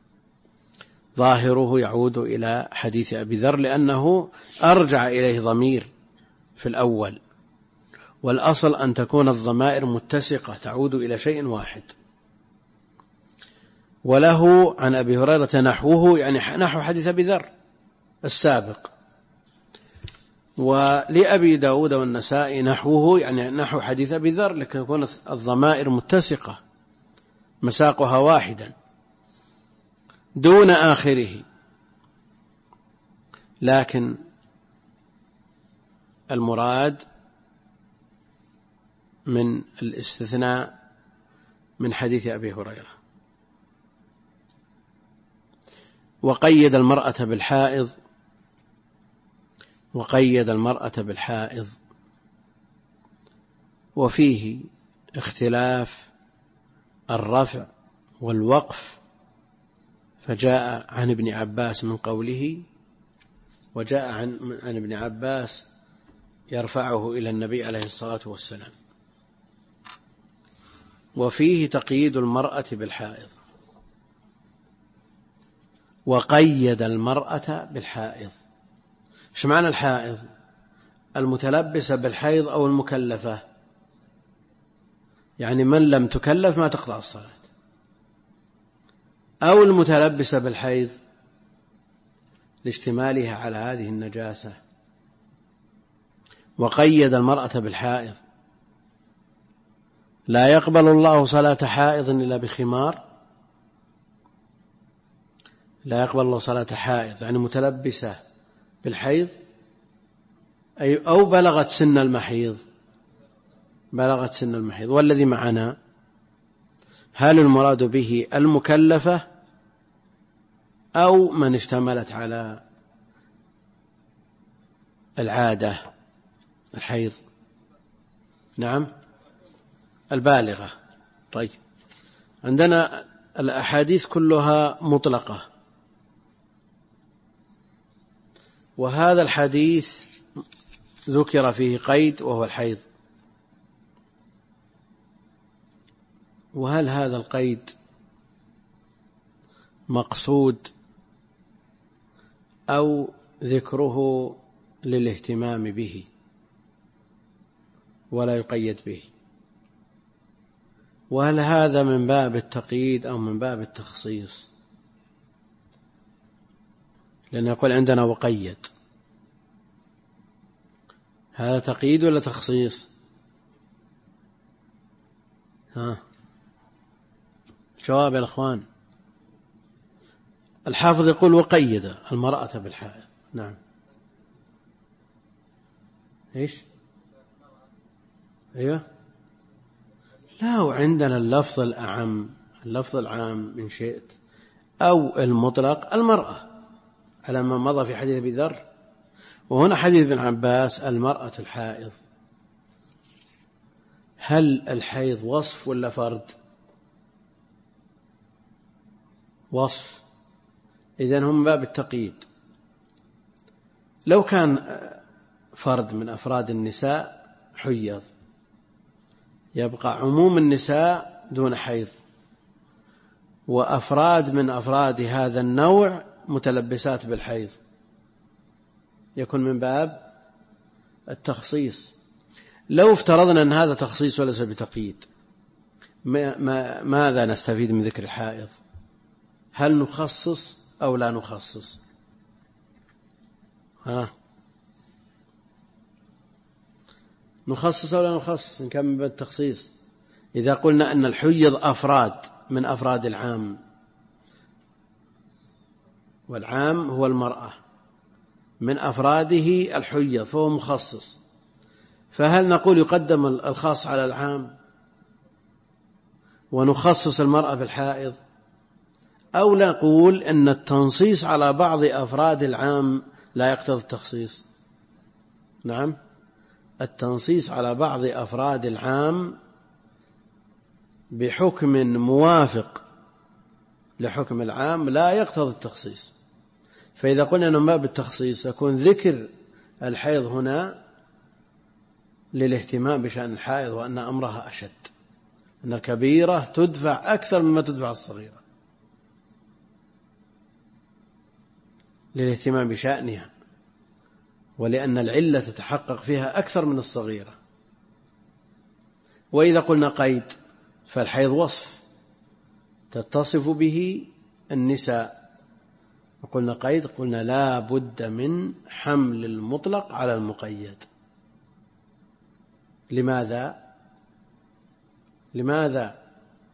ظاهره يعود إلى حديث أبي ذر لأنه أرجع إليه ضمير في الأول، والأصل أن تكون الضمائر متسقة تعود إلى شيء واحد. وله عن أبي هريرة نحوه، يعني نحو حديث أبي ذر السابق. ولأبي داود والنسائي نحوه، يعني نحو حديث أبي ذر، لكن يكون الضمائر متسقة مساقها واحدا دون آخره. لكن المراد من الاستثناء من حديث أبي هريرة. وقيد المرأة بالحائض، وقيد المرأة بالحائض، وفيه اختلاف الرفع والوقف، فجاء عن ابن عباس من قوله، وجاء عن ابن عباس يرفعه إلى النبي عليه الصلاة والسلام. وفيه تقييد المرأة بالحائض، وقيد المرأة بالحائض. ايش معنى الحائض؟ المتلبسة بالحيض أو المكلفة، يعني من لم تكلف ما تقطع الصلاة، أو المتلبسة بالحيض لاشتمالها على هذه النجاسة. وقيد المرأة بالحائض، لا يقبل الله صلاة حائض إلا بخمار، لا يقبل الله صلاة حائض يعني متلبسة بالحيض أو بلغت سن المحيض، بلغت سن المحيض. والذي معنا هل المراد به المكلفة أو من اشتملت على العادة الحيض؟ نعم، البالغة. طيب، عندنا الأحاديث كلها مطلقة، وهذا الحديث ذكر فيه قيد وهو الحيض. وهل هذا القيد مقصود أو ذكره للاهتمام به ولا يقيد به؟ وهل هذا من باب التقييد أو من باب التخصيص؟ لأن يقول عندنا وقيد، هذا تقييد ولا تخصيص؟ جواب يا أخوان. الحافظ يقول وقيد المرأة بالحائض. نعم، إيش؟ أيوه، لا، وعندنا اللفظ الأعم، اللفظ العام إن شئت، أو المطلق المرأة على ما مضى في حديث أبي ذر، وهنا حديث ابن عباس المرأة الحائض. هل الحيض وصف ولا فرد؟ وصف، إذن هم باب التقييد. لو كان فرد من أفراد النساء حيض يبقى عموم النساء دون حيض، وأفراد من أفراد هذا النوع متلبسات بالحيض، يكون من باب التخصيص. لو افترضنا أن هذا تخصيص وليس بتقييد، ماذا نستفيد من ذكر الحائض؟ هل نخصص أو لا نخصص؟ نخصص أو لا نخصص إن كان من باب التخصيص؟ إذا قلنا أن الحيض أفراد من أفراد العام، والعام هو المرأة، من أفراده الحيض فهو مخصص، فهل نقول يقدم الخاص على العام ونخصص المرأة بالحائض، أو نقول أن التنصيص على بعض أفراد العام لا يقتضي التخصيص؟ نعم، التنصيص على بعض أفراد العام بحكم موافق لحكم العام لا يقتضي التخصيص. فإذا قلنا أنه ما بالتخصيص يكون ذكر الحيض هنا للاهتمام بشأن الحائض، وأن أمرها أشد، أن الكبيرة تدفع أكثر مما تدفع الصغيرة، للاهتمام بشأنها، ولأن العلة تتحقق فيها أكثر من الصغيرة. وإذا قلنا قيد فالحيض وصف، تتصف به النساء. وقلنا قيد، قلنا لا بد من حمل المطلق على المقيد. لماذا؟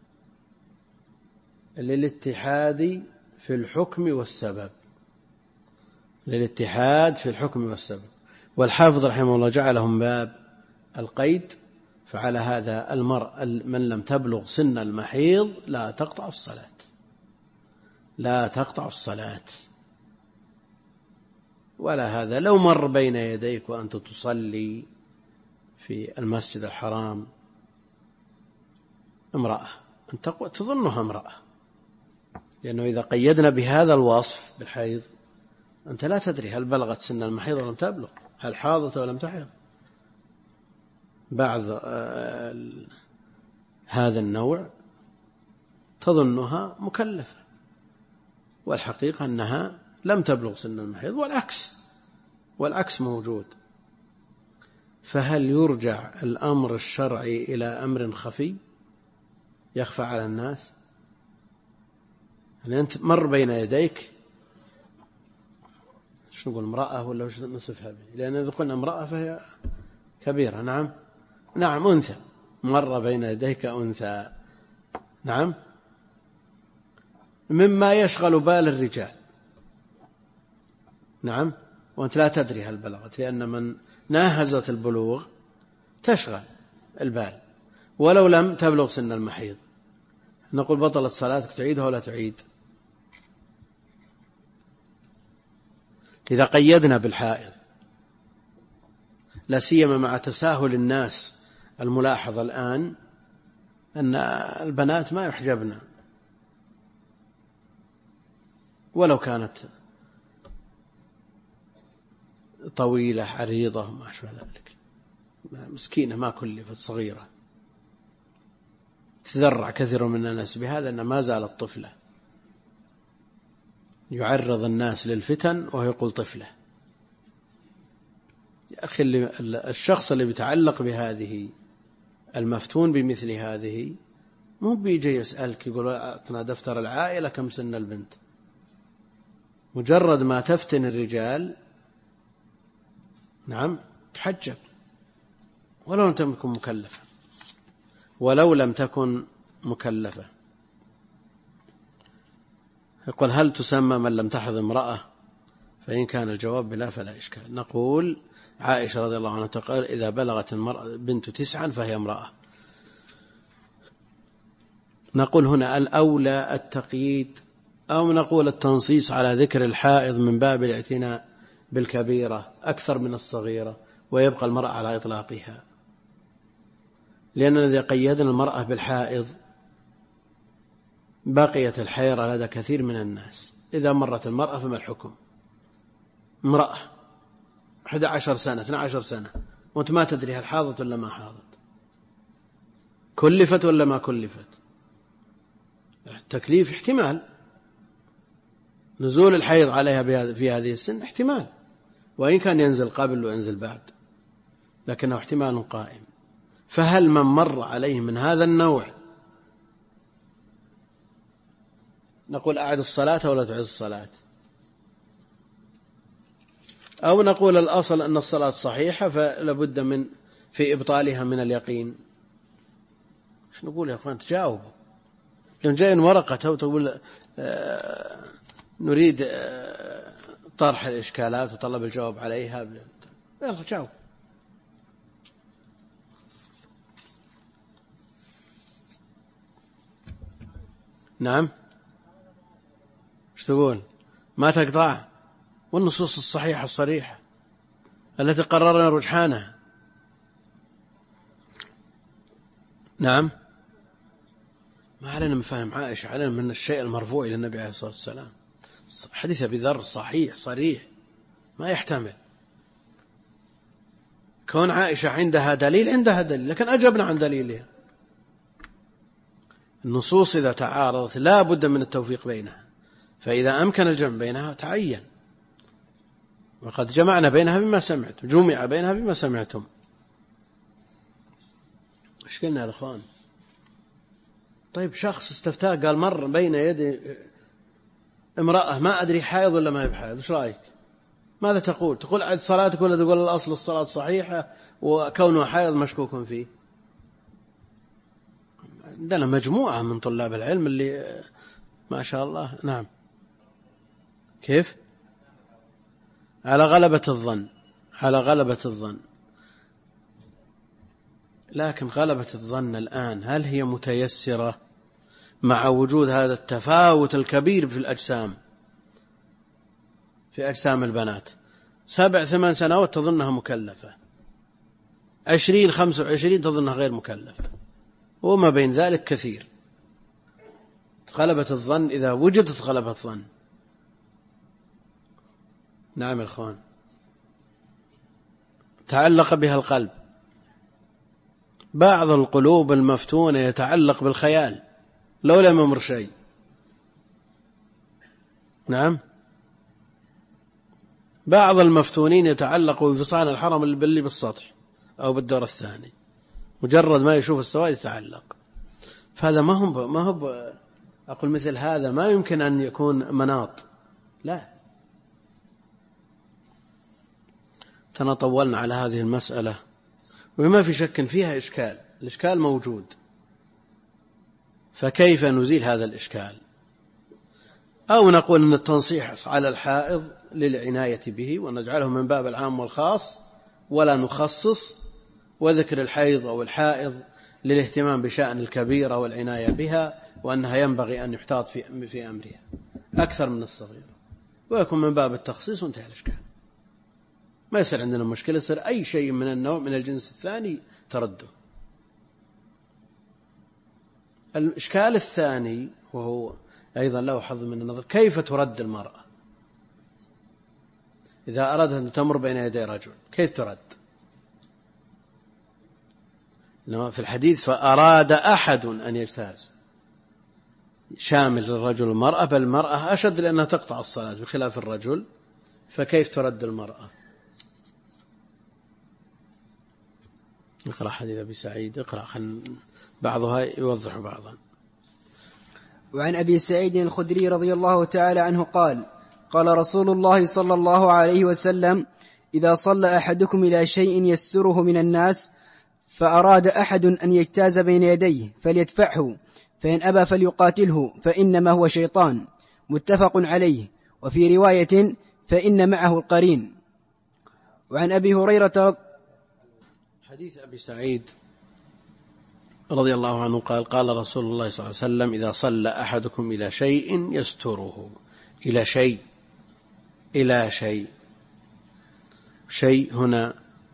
للاتحاد في الحكم والسبب، للاتحاد في الحكم والسبب. والحافظ رحمه الله جعلهم باب القيد. فعلى هذا المرء من لم تبلغ سن المحيض لا تقطع الصلاة، لا تقطع الصلاة. ولا هذا لو مر بين يديك وأنت تصلي في المسجد الحرام امرأة أنت تظنها امرأة، لأنه إذا قيدنا بهذا الوصف بالحيض أنت لا تدري هل بلغت سن المحيض ولم تبلغ، هل حاضت ولم تحض. بعض هذا النوع تظنها مكلفة والحقيقة أنها لم تبلغ سن المحيض، والعكس موجود. فهل يرجع الأمر الشرعي إلى أمر خفي يخفى على الناس؟ يعني أنت مر بين يديك، شو نقول، امرأة ولا وش نصفها به؟ لأن إذا قلنا امرأة فهي كبيرة. نعم أنثى، مر بين يديك أنثى، نعم، مما يشغل بال الرجال، نعم، وأنت لا تدري هل بلغت، لأن من ناهزت البلوغ تشغل البال. ولو لم تبلغ سن المحيض نقول بطلت صلاتك، تعيدها ولا تعيد؟ إذا قيدنا بالحائض، لا سيما مع تساهل الناس الملاحظ الآن أن البنات ما يحجبن ولو كانت طويلة عريضة وما أشبه ذلك، مسكينة ما كلفت، صغيرة. تذرع كثير من الناس بهذا أن ما زالت طفلة، يعرض الناس للفتن وهو يقول طفلة. يا أخي الشخص اللي بيتعلق بهذه، المفتون بمثل هذه، مو بيجي يسألك يقول أعطنا دفتر العائلة كم سن البنت. مجرد ما تفتن الرجال، نعم، تحجب ولو لم تكن مكلفة، ولو لم تكن مكلفة. يقول هل تسمى من لم تحض امرأة؟ فإن كان الجواب بلا فلا إشكال. نقول عائشة رضي الله عنها تقول إذا بلغت المرأة بنت 9 فهي امرأة. نقول هنا الأولى التقييد، أو نقول التنصيص على ذكر الحائض من باب الاعتناء بالكبيرة أكثر من الصغيرة، ويبقى المرأة على إطلاقها، لأن الذي قيدنا المرأة بالحائض بقيت الحيرة لدى كثير من الناس. إذا مرت المرأة فما الحكم؟ امرأة 11 سنة 12 سنة وأنت ما تدري هل حاضت ولا ما حاضت، كلفت ولا ما كلفت. التكليف احتمال، نزول الحيض عليها في هذه السن احتمال، وإن كان ينزل قبل وينزل بعد، لكنه احتمال قائم. فهل من مر عليه من هذا النوع نقول أعد الصلاة ولا تعد الصلاة، أو نقول الأصل أن الصلاة صحيحة فلابد من في إبطالها من اليقين؟ ايش نقول يا أخوان؟ تجاوبوا. لأن جاء ورقة وتقول نريد طرح الإشكالات وطلب الجواب عليها، يلا جاوب. نعم، ايش تقول؟ ما تقطع، والنصوص الصحيحة الصريحة التي قررنا رجحانها. نعم، ما علينا من فهم عائشة، علينا من الشيء المرفوع إلى النبي عليه الصلاة والسلام. حديث أبي ذر صحيح صريح ما يحتمل. كون عائشة عندها دليل، لكن أجبنا عن دليلها. النصوص إذا تعارضت لا بد من التوفيق بينها، فإذا أمكن الجمع بينها تعين، وقد جمعنا بينها بما سمعتم، جمع بينها بما سمعتم. ايش قلنا يا اخوان؟ طيب شخص استفتاء قال مر بين يدي امرأة ما أدري حائض ولا ما هي بحائض، إيش رأيك؟ ماذا تقول؟ تقول عد صلاتك ولا تقول الأصل الصلاة صحيحة وكونها حائض مشكوك فيه؟ عندنا مجموعة من طلاب العلم اللي ما شاء الله. نعم. كيف؟ على غلبة الظن، على غلبة الظن. لكن غلبة الظن الآن هل هي متيسرة مع وجود هذا التفاوت الكبير في الأجسام، في أجسام البنات؟ 7-8 سنوات تظنها مكلفة، 20-25 تظنها غير مكلفة، وما بين ذلك كثير. غلبة الظن إذا وجدت غلبة الظن. نعم الأخوان. تعلق بها القلب. بعض القلوب المفتونة يتعلق بالخيال لو لم يمر شيء. نعم. بعض المفتونين يتعلقوا بفصان الحرم اللي بالسطح أو بالدور الثاني، مجرد ما يشوف السواد يتعلق. فهذا ما هو أقول مثل هذا ما يمكن أن يكون مناط، لا. تنطولنا على هذه المسألة وما في شك فيها إشكال، الإشكال موجود، فكيف نزيل هذا الإشكال؟ أو نقول أن التنصيح على الحائض للعناية به ونجعله من باب العام والخاص ولا نخصص، وذكر الحيض أو الحائض للاهتمام بشأن الكبيرة والعناية بها، وأنها ينبغي أن يحتاط في أمرها أكثر من الصغيرة، ويكون من باب التخصيص وانتهى الإشكال. ما يصير عندنا مشكلة، يصير أي شيء من النوع من الجنس الثاني ترده. الإشكال الثاني وهو أيضا له حظ من النظر، كيف ترد المرأة إذا أرادت أن تمر بين يدي رجل؟ كيف ترد؟ في الحديث فأراد أحد أن يجتاز، شامل للرجل والمرأة، بل المرأة أشد لأنها تقطع الصلاة بخلاف الرجل، فكيف ترد المرأة؟ اقرأ حديث أبي سعيد، اقرأ بعضها يوضح بعضا. وعن أبي سعيد الخدري رضي الله تعالى عنه قال: قال رسول الله صلى الله عليه وسلم: إذا صلى أحدكم إلى شيء يستره من الناس فأراد أحد أن يجتاز بين يديه فليدفعه، فإن أبى فليقاتله فإنما هو شيطان. متفق عليه. وفي رواية: فإن معه القرين. وعن أبي هريرة حديث أبي سعيد رضي الله عنه قال: قال رسول الله صلى الله عليه وسلم: إذا صلى أحدكم إلى شيء يستره. إلى شيء، إلى شيء، شيء هنا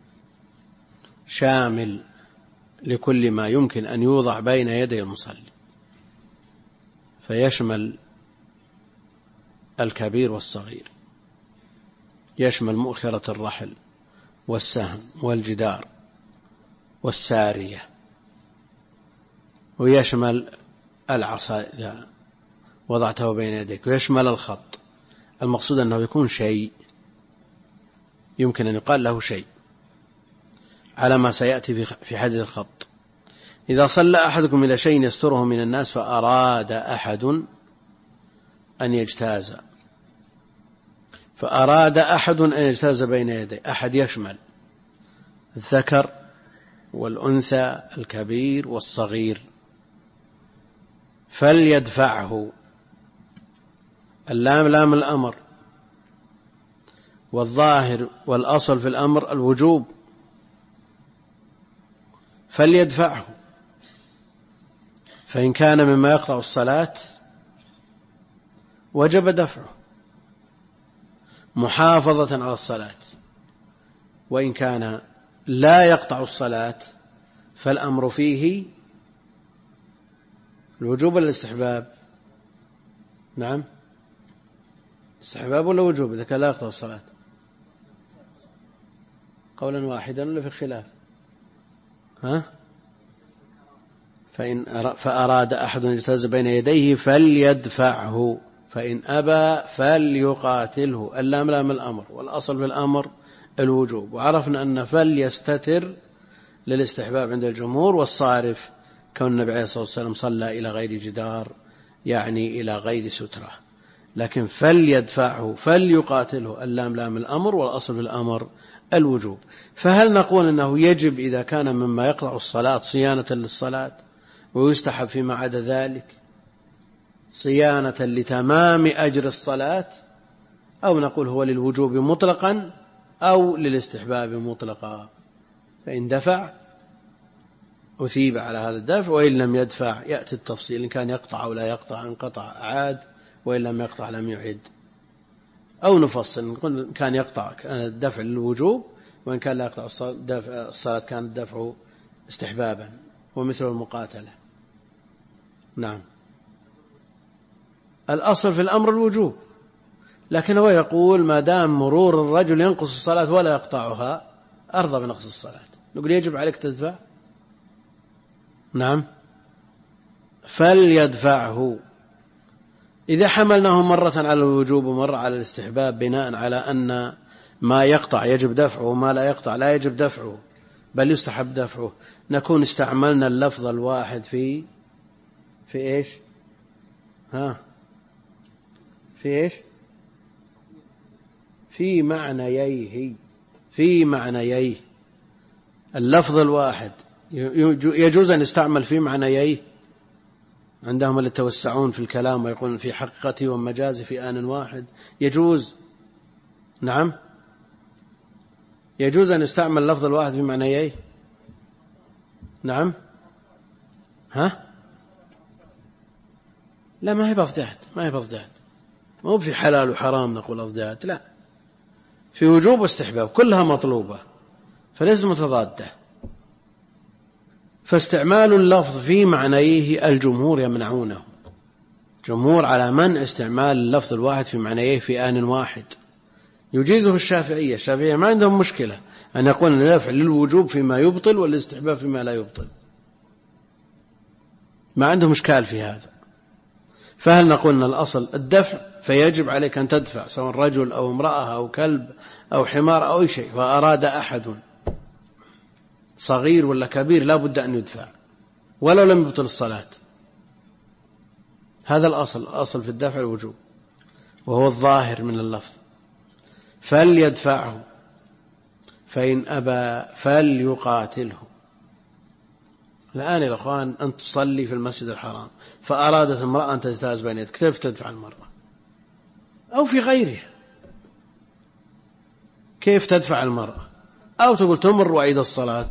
شامل لكل ما يمكن أن يوضع بين يدي المصلي، فيشمل الكبير والصغير، يشمل مؤخرة الرحل والسهم والجدار والسارية، ويشمل العصا إذا وضعته بين يديك، ويشمل الخط. المقصود أنه يكون شيء يمكن أن يقال له شيء على ما سيأتي في حديث الخط. إذا صلى أحدكم إلى شيء يستره من الناس فأراد أحد أن يجتاز، فأراد أحد أن يجتاز بين يديه، أحد يشمل الذكر والأنثى، الكبير والصغير، فليدفعه. اللام لام الأمر، والظاهر والأصل في الأمر الوجوب، فليدفعه. فإن كان مما يقطع الصلاة وجب دفعه محافظة على الصلاة، وإن كان لا يقطع الصلاة فالأمر فيه الوجوب ولا الاستحباب؟ نعم، استحباب ولا وجوب إذا كان لا يقطع الصلاة؟ قولا واحدا ولا في الخلاف؟ فأراد أحد أن يجتاز بين يديه فليدفعه، فإن أبى فليقاتله. اللام لام الأمر، والأصل في الأمر الوجوب، وعرفنا أن فليستتر للاستحباب عند الجمهور، والصارف كون النبي عليه الصلاة والسلام صلى إلى غير جدار يعني إلى غير سترة. لكن فليدفعه فليقاتله، اللام لام الأمر، والأصل في الأمر الوجوب. فهل نقول أنه يجب إذا كان مما يقطع الصلاة صيانة للصلاة، ويستحب فيما عدا ذلك صيانة لتمام أجر الصلاة، أو نقول هو للوجوب مطلقا أو للاستحباب مطلقا؟ فإن دفع أثيب على هذا الدفع، وإن لم يدفع يأتي التفصيل، إن كان يقطع أو لا يقطع، إن قطع عاد، وإن لم يقطع لم يعد. أو نفصل نقول إن كان يقطع كان الدفع للوجوب، وإن كان لا يقطع الصلاة كان الدفع استحبابا، ومثل المقاتلة. نعم، الأصل في الأمر الوجوب، لكن هو يقول ما دام مرور الرجل ينقص الصلاة ولا يقطعها أرضى بنقص الصلاة، نقول يجب عليك تدفع. نعم، فليدفعه. إذا حملناه مرة على الوجوب ومرة على الاستحباب بناء على أن ما يقطع يجب دفعه وما لا يقطع لا يجب دفعه بل يستحب دفعه، نكون استعملنا اللفظ الواحد في إيش؟ في إيش؟ في معنييه. اللفظ الواحد يجوز أن يستعمل في معنييه. عندهم اللي يتوسعون في الكلام ويقولون في حقيقته ومجازه في آن واحد، يجوز. نعم، يجوز أن يستعمل اللفظ الواحد في معنييه. نعم، لا، ما هي بفضحت، مو في حلال وحرام نقول أفضحت، لا، في وجوب واستحباب كلها مطلوبة، فليس متضادة. فاستعمال اللفظ في معنيه الجمهور يمنعونه، جمهور على منع استعمال اللفظ الواحد في معنيه في آن واحد. يجيزه الشافعية ما عندهم مشكلة أن يقول الدفع للوجوب فيما يبطل والاستحباب فيما لا يبطل، ما عندهم إشكال في هذا. فهل نقول أن الأصل الدفع فيجب عليك أن تدفع، سواء رجل أو امرأة أو كلب أو حمار أو أي شيء، فأراد أحد صغير ولا كبير لا بد أن يدفع ولو لم يبطل الصلاة. هذا الأصل في الدفع الوجوب، وهو الظاهر من اللفظ. فليدفعه فإن أبى فليقاتله. الآن يا أخوان أن تصلي في المسجد الحرام فأرادت امرأة أن تجتاز بين يدك، كيف تدفع المرأة؟ أو في غيره كيف تدفع المرأة؟ أو تقول تمر وعيد الصلاة.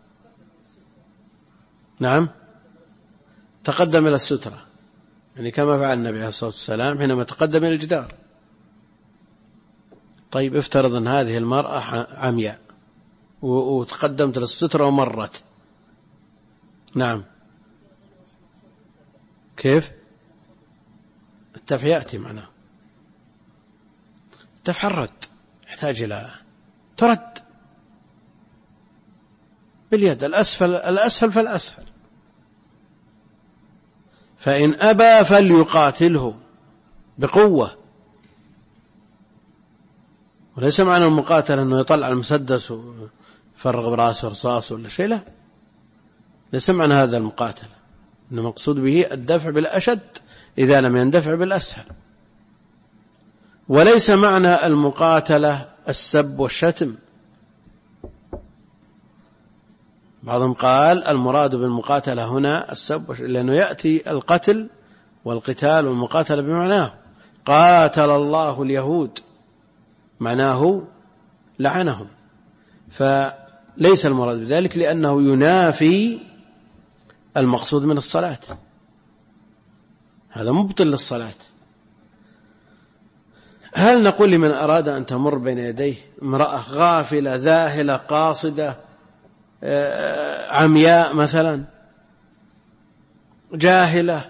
نعم، تقدم إلى السترة، يعني كما فعل النبي عليه الصلاة والسلام حينما تقدم إلى الجدار. طيب افترض أن هذه المرأة عمياء وتقدمت للسترة ومرت. نعم، كيف؟ الدفع يأتي معنا، الدفع الرد يحتاج إلى ترد باليد، الأسهل فالأسهل. فإن أبى فليقاتله بقوة. وليس معنى المقاتل أنه يطلع المسدس ويفرغ براسه رصاص ولا شيء، لا، ليس معنى هذا المقاتل، إنما مقصود به الدفع بالأشد إذا لم يندفع بالأسهل. وليس معنى المقاتلة السب والشتم. بعضهم قال المراد بالمقاتلة هنا السب، لأنه يأتي القتل والقتال والمقاتلة بمعناه. قاتل الله اليهود معناه لعنهم، فليس المراد بذلك لأنه ينافي المقصود من الصلاة، هذا مبطل للصلاة. هل نقول لمن أراد أن تمر بين يديه امرأة غافلة ذاهلة قاصدة عمياء مثلا جاهلة،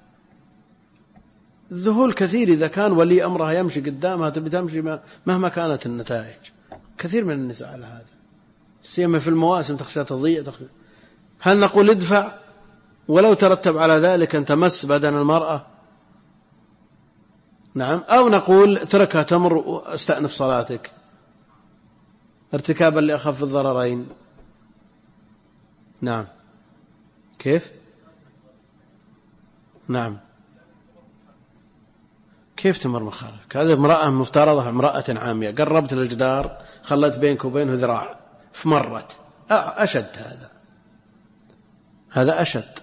الذهول كثير إذا كان ولي أمرها يمشي قدامها تبي تمشي مهما كانت النتائج، كثير من النساء على هذا، سيما في المواسم تخشى تضيع. هل نقول ادفع ولو ترتب على ذلك أن تمس بدن المرأة؟ نعم، أو نقول اتركها تمر واستأنف صلاتك ارتكابا لأخف الضررين. نعم، كيف؟ نعم. كيف تمر مخالفك؟ هذه امرأة مفترضة امرأة عامية، قربت للجدار خلت بينك وبينه ذراع فمرت، أشد هذا أشد.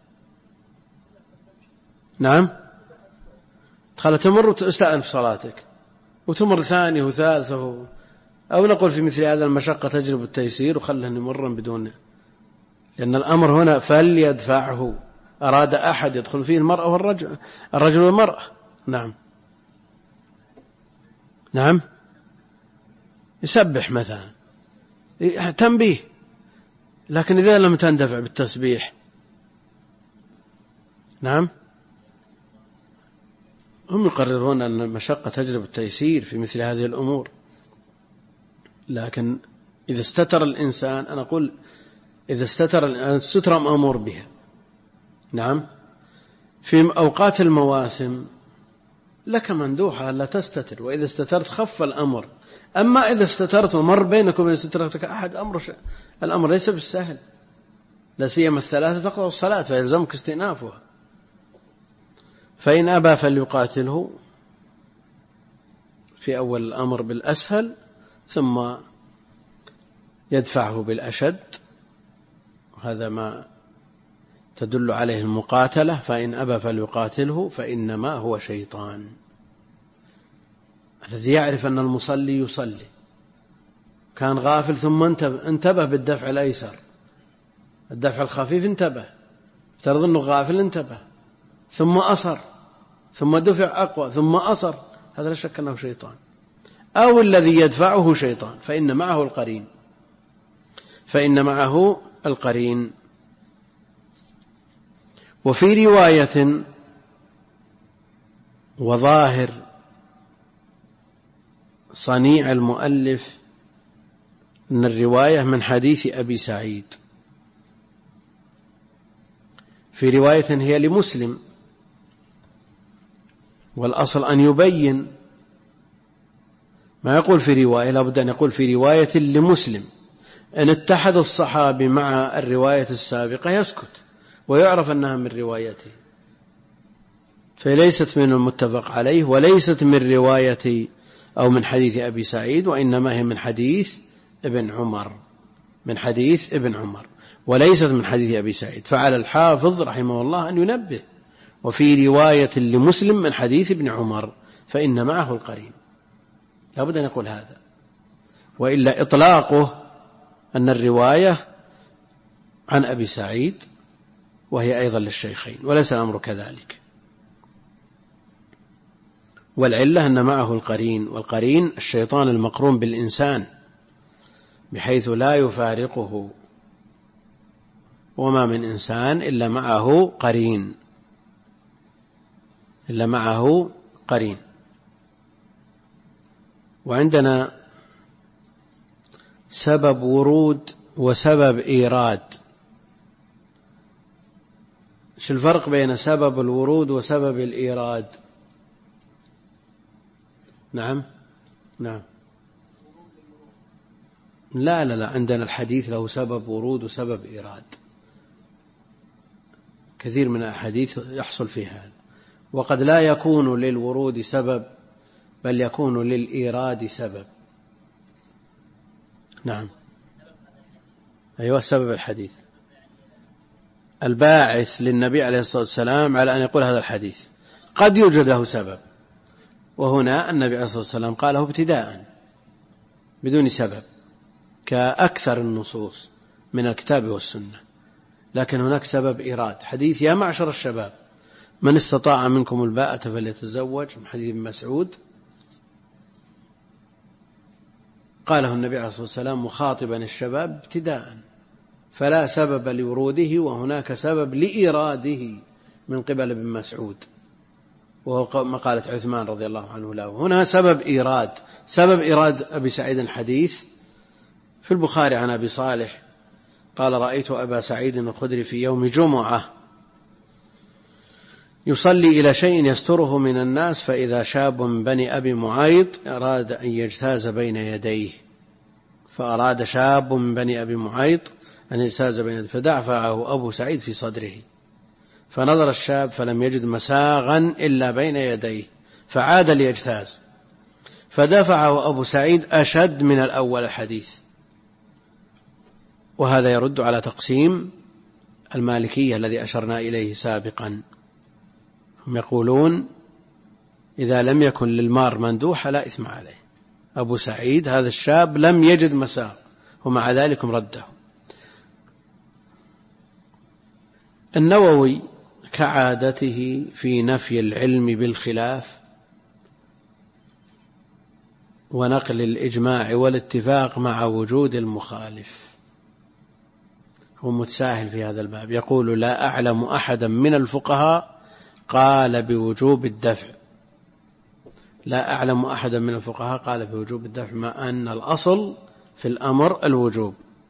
نعم. تخلى تمر وتستأنف صلاتك وتمر ثانية وثالثة، أو نقول في مثل هذا المشقة تجلب التيسير وخله يمر بدون، لأن الأمر هنا فليدفعه، أراد أحد يدخل فيه المرأة والرجل والمرأة. نعم. نعم. يسبح مثلا تنبيه، لكن إذا لم تندفع بالتسبيح. نعم. هم يقررون أن المشقة تجلب التيسير في مثل هذه الأمور، لكن إذا استتر الإنسان، أنا أقول إذا استتر الستر مأمور بها. نعم. في أوقات المواسم لك مندوحة ألا تستتر، وإذا استترت خف الأمر. أما إذا استترت ومر بينك وبين سترتك أحد، الأمر ليس بالسهل، لا سيما الثلاثة تقضى الصلاة فيلزمك استئنافها. فإن أبى فليقاتله في أول الأمر بالأسهل، ثم يدفعه بالأشد، وهذا ما تدل عليه المقاتلة. فإن أبى فليقاتله فإنما هو شيطان. الذي يعرف أن المصلي يصلي كان غافل ثم انتبه بالدفع الأيسر، الدفع الخفيف انتبه، افترض أنه غافل انتبه، ثم أصر، ثم دفع أقوى، ثم أصر، هذا لا شك أنه شيطان. أو الذي يدفعه شيطان فإن معه القرين. وفي رواية وظاهر صنيع المؤلف أن الرواية من حديث أبي سعيد، في رواية هي لمسلم، والأصل أن يبين ما يقول في رواية، لابد أن يقول في رواية لمسلم. إن اتحد الصحابي مع الرواية السابقة يسكت ويعرف أنها من روايته، فليست من المتفق عليه، وليست من رواية أو من حديث أبي سعيد، وإنما هي من حديث ابن عمر، وليست من حديث أبي سعيد. فعلى الحافظ رحمه الله أن ينبه، وفي رواية لمسلم من حديث ابن عمر فإن معه القرين، لابد أن يقول هذا، وإلا إطلاقه أن الرواية عن أبي سعيد وهي أيضا للشيخين، وليس الأمر كذلك. والعلة أن معه القرين، والقرين الشيطان المقرون بالإنسان بحيث لا يفارقه، وما من إنسان إلا معه قرين. وعندنا سبب ورود وسبب إيراد. شو الفرق بين سبب الورود وسبب الإيراد؟ نعم. لا عندنا الحديث له سبب ورود وسبب إيراد، كثير من الأحاديث يحصل فيها هذا، وقد لا يكون للورود سبب بل يكون للإيراد سبب. نعم. أيوة، سبب الحديث الباعث للنبي عليه الصلاة والسلام على أن يقول هذا الحديث، قد يوجد له سبب، وهنا النبي عليه الصلاة والسلام قاله ابتداء بدون سبب كأكثر النصوص من الكتاب والسنة. لكن هناك سبب إيراد، حديث يا معشر الشباب من استطاع منكم الباءة فليتزوج، من حديث ابن مسعود، قاله النبي عليه الصلاة والسلام مخاطبا الشباب ابتداء، فلا سبب لوروده، وهناك سبب لإيراده من قبل ابن مسعود، وهو مقالة عثمان رضي الله عنه له. هنا سبب إيراد أبي سعيد الحديث في البخاري عن أبي صالح قال رأيت أبا سعيد الخدري في يوم جمعة يصلي إلى شيء يستره من الناس، فإذا شاب من بني أبي معيط أراد أن يجتاز بين يديه، فأراد شاب من بني أبي معيط أن يجتاز بين يديه، فدفعه أبو سعيد في صدره، فنظر الشاب فلم يجد مساغا إلا بين يديه فعاد ليجتاز، فدفعه أبو سعيد أشد من الأول الحديث. وهذا يرد على تقسيم المالكية الذي أشرنا إليه سابقا. هم يقولون إذا لم يكن للمار مندوحة لا إثم عليه. أبو سعيد هذا الشاب لم يجد مساغ ومع ذلك رده. النووي كعادته في نفي العلم بالخلاف ونقل الإجماع والاتفاق مع وجود المخالف، هو متساهل في هذا الباب. يقول لا أعلم أحدا من الفقهاء قال بوجوب الدفع، لا أعلم أحدا من الفقهاء قال بوجوب الدفع، مع أن الأصل في الأمر الوجوب.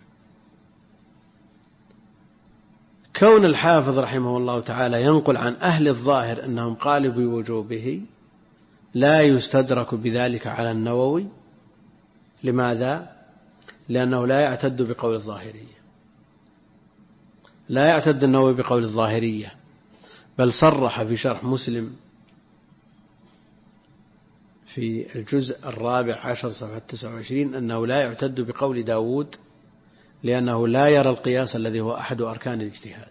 كون الحافظ رحمه الله تعالى ينقل عن أهل الظاهر أنهم قالوا بوجوبه لا يستدرك بذلك على النووي. لماذا؟ لأنه لا يعتد بقول الظاهرية، لا يعتد النووي بقول الظاهرية، بل صرح في شرح مسلم في الجزء 14 صفحة 29 أنه لا يعتد بقول داود لأنه لا يرى القياس الذي هو أحد أركان الاجتهاد،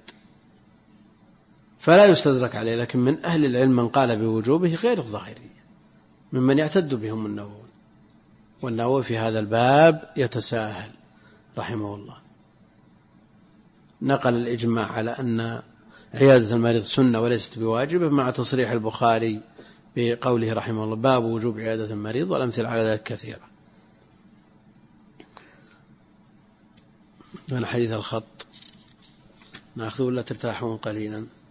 فلا يستدرك عليه. لكن من أهل العلم من قال بوجوبه غير الظاهرية ممن يعتد بهم النووي، والنووي في هذا الباب يتساهل رحمه الله. نقل الإجماع على أن عيادة المريض سنة وليست بواجبة مع تصريح البخاري بقوله رحمه الله باب وجوب عيادة المريض، والأمثلة على ذلك كثيرة. من حديث الخط نأخذ ولا ترتاحون قليلا؟